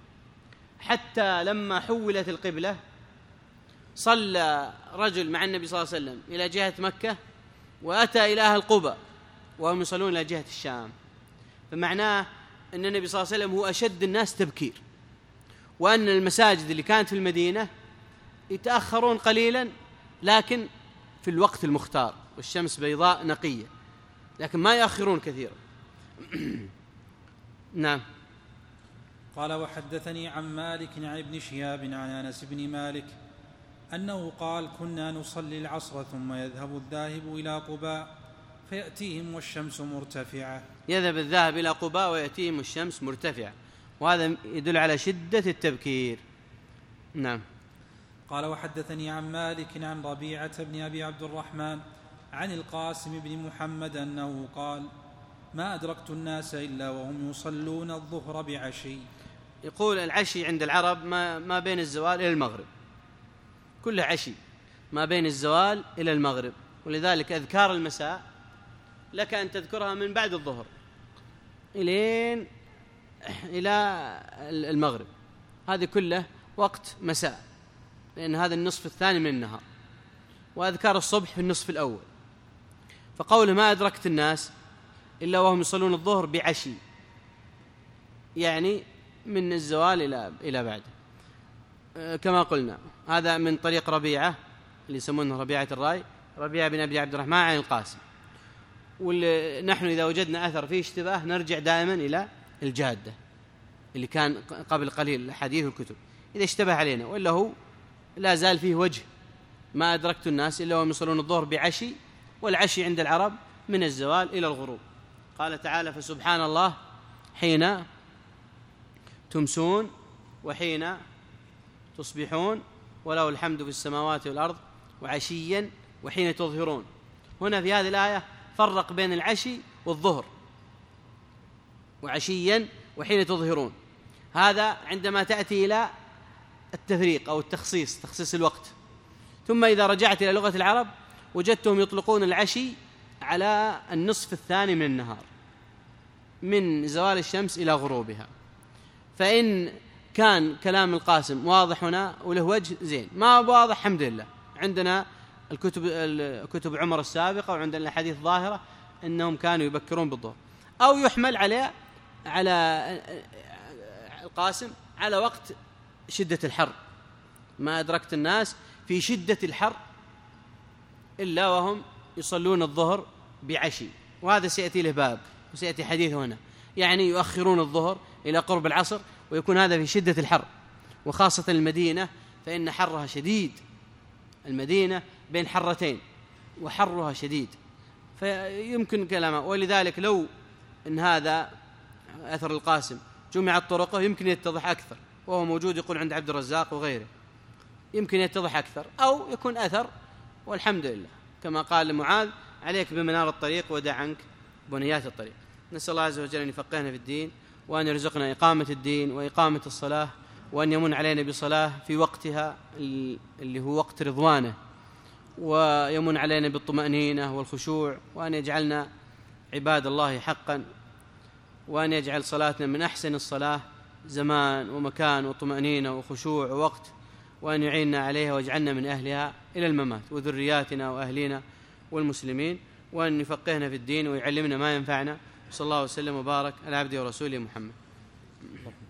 حتى لما حولت القبلة صلى رجل مع النبي صلى الله عليه وسلم إلى جهة مكة وأتى إلى أهل قباء وهم يصلون إلى جهة الشام، فمعناه أن النبي صلى الله عليه وسلم هو أشد الناس تبكير، وأن المساجد اللي كانت في المدينة يتأخرون قليلا لكن في الوقت المختار والشمس بيضاء نقية، لكن ما يأخرون كثيرا. نعم.
قال وحدثني عن مالك عن ابن شهاب عن أنس بن مالك أنه قال: كنا نصلي العصر ثم يذهب الذاهب إلى قباء فيأتيهم والشمس مرتفعة.
يذهب الذاهب إلى قباء ويأتيهم الشمس مرتفعة، وهذا يدل على شدة التبكير. نعم.
قال: وحدثني عن مالك عن ربيعة بن أبي عبد الرحمن عن القاسم بن محمد أنه قال: ما أدركت الناس إلا وهم يصلون الظهر بعشي.
يقول العشي عند العرب ما, ما بين الزوال إلى المغرب، كله عشي ما بين الزوال إلى المغرب، ولذلك أذكار المساء لك أن تذكرها من بعد الظهر إلين إلى المغرب، هذه كله وقت مساء، لأن هذا النصف الثاني من النهار، وأذكار الصبح في النصف الأول. فقوله ما أدركت الناس إلا وهم يصلون الظهر بعشي، يعني من الزوال إلى إلى بعده. كما قلنا هذا من طريق ربيعة اللي يسمونه ربيعة الرأي، ربيعة بن أبي عبد الرحمن عن القاسم. ونحن إذا وجدنا أثر فيه اشتباه نرجع دائما إلى الجادة اللي كان قبل قليل الحديث والكتب، إذا اشتبه علينا، وإلا هو لا زال فيه وجه. ما أدركت الناس إلا وهم يصلون الظهر بعشي، والعشي عند العرب من الزوال إلى الغروب. قال تعالى: فسبحان الله حين تمسون وحين تصبحون وله الحمد في السماوات والأرض وعشيا وحين تظهرون. هنا في هذه الآية فرق بين العشي والظهر، وعشيا وحين تظهرون، هذا عندما تأتي إلى التفريق أو التخصيص، تخصيص الوقت. ثم إذا رجعت إلى لغة العرب وجدتهم يطلقون العشي على النصف الثاني من النهار، من زوال الشمس إلى غروبها. فإن كان كلام القاسم واضح هنا وله وجه زين، ما واضح الحمد لله، عندنا الكتب الكتب عمر السابقة وعندنا الحديث ظاهرة أنهم كانوا يبكرون بالظهر. أو يحمل على على القاسم على وقت شدة الحر، ما أدركت الناس في شدة الحر إلا وهم يصلون الظهر بعشي، وهذا سيأتي له باب وسيأتي حديث هنا، يعني يؤخرون الظهر إلى قرب العصر، ويكون هذا في شدة الحر، وخاصة المدينة فإن حرها شديد، المدينة بين حرتين وحرها شديد، فيمكن كلامه. ولذلك لو إن هذا أثر القاسم جمعت طرقه يمكن يتضح أكثر، وهو موجود يقول عند عبد الرزاق وغيره، يمكن يتضح أكثر، أو يكون أثر والحمد لله، كما قال لمعاذ: عليك بمنار الطريق ودع عنك بنيات الطريق. نسأل الله عز وجل أن يفقهنا في الدين، وأن يرزقنا إقامة الدين وإقامة الصلاة، وأن يمن علينا بصلاة في وقتها اللي هو وقت رضوانه، ويمن علينا بالطمأنينة والخشوع، وأن يجعلنا عباد الله حقا، وأن يجعل صلاتنا من أحسن الصلاة زمان ومكان وطمأنينة وخشوع ووقت، وأن يعيننا عليها ويجعلنا من أهلها إلى الممات، وذرياتنا وأهلنا والمسلمين، وأن يفقهنا في الدين ويعلمنا ما ينفعنا. صلى الله وسلم وبارك على عبده ورسوله محمد.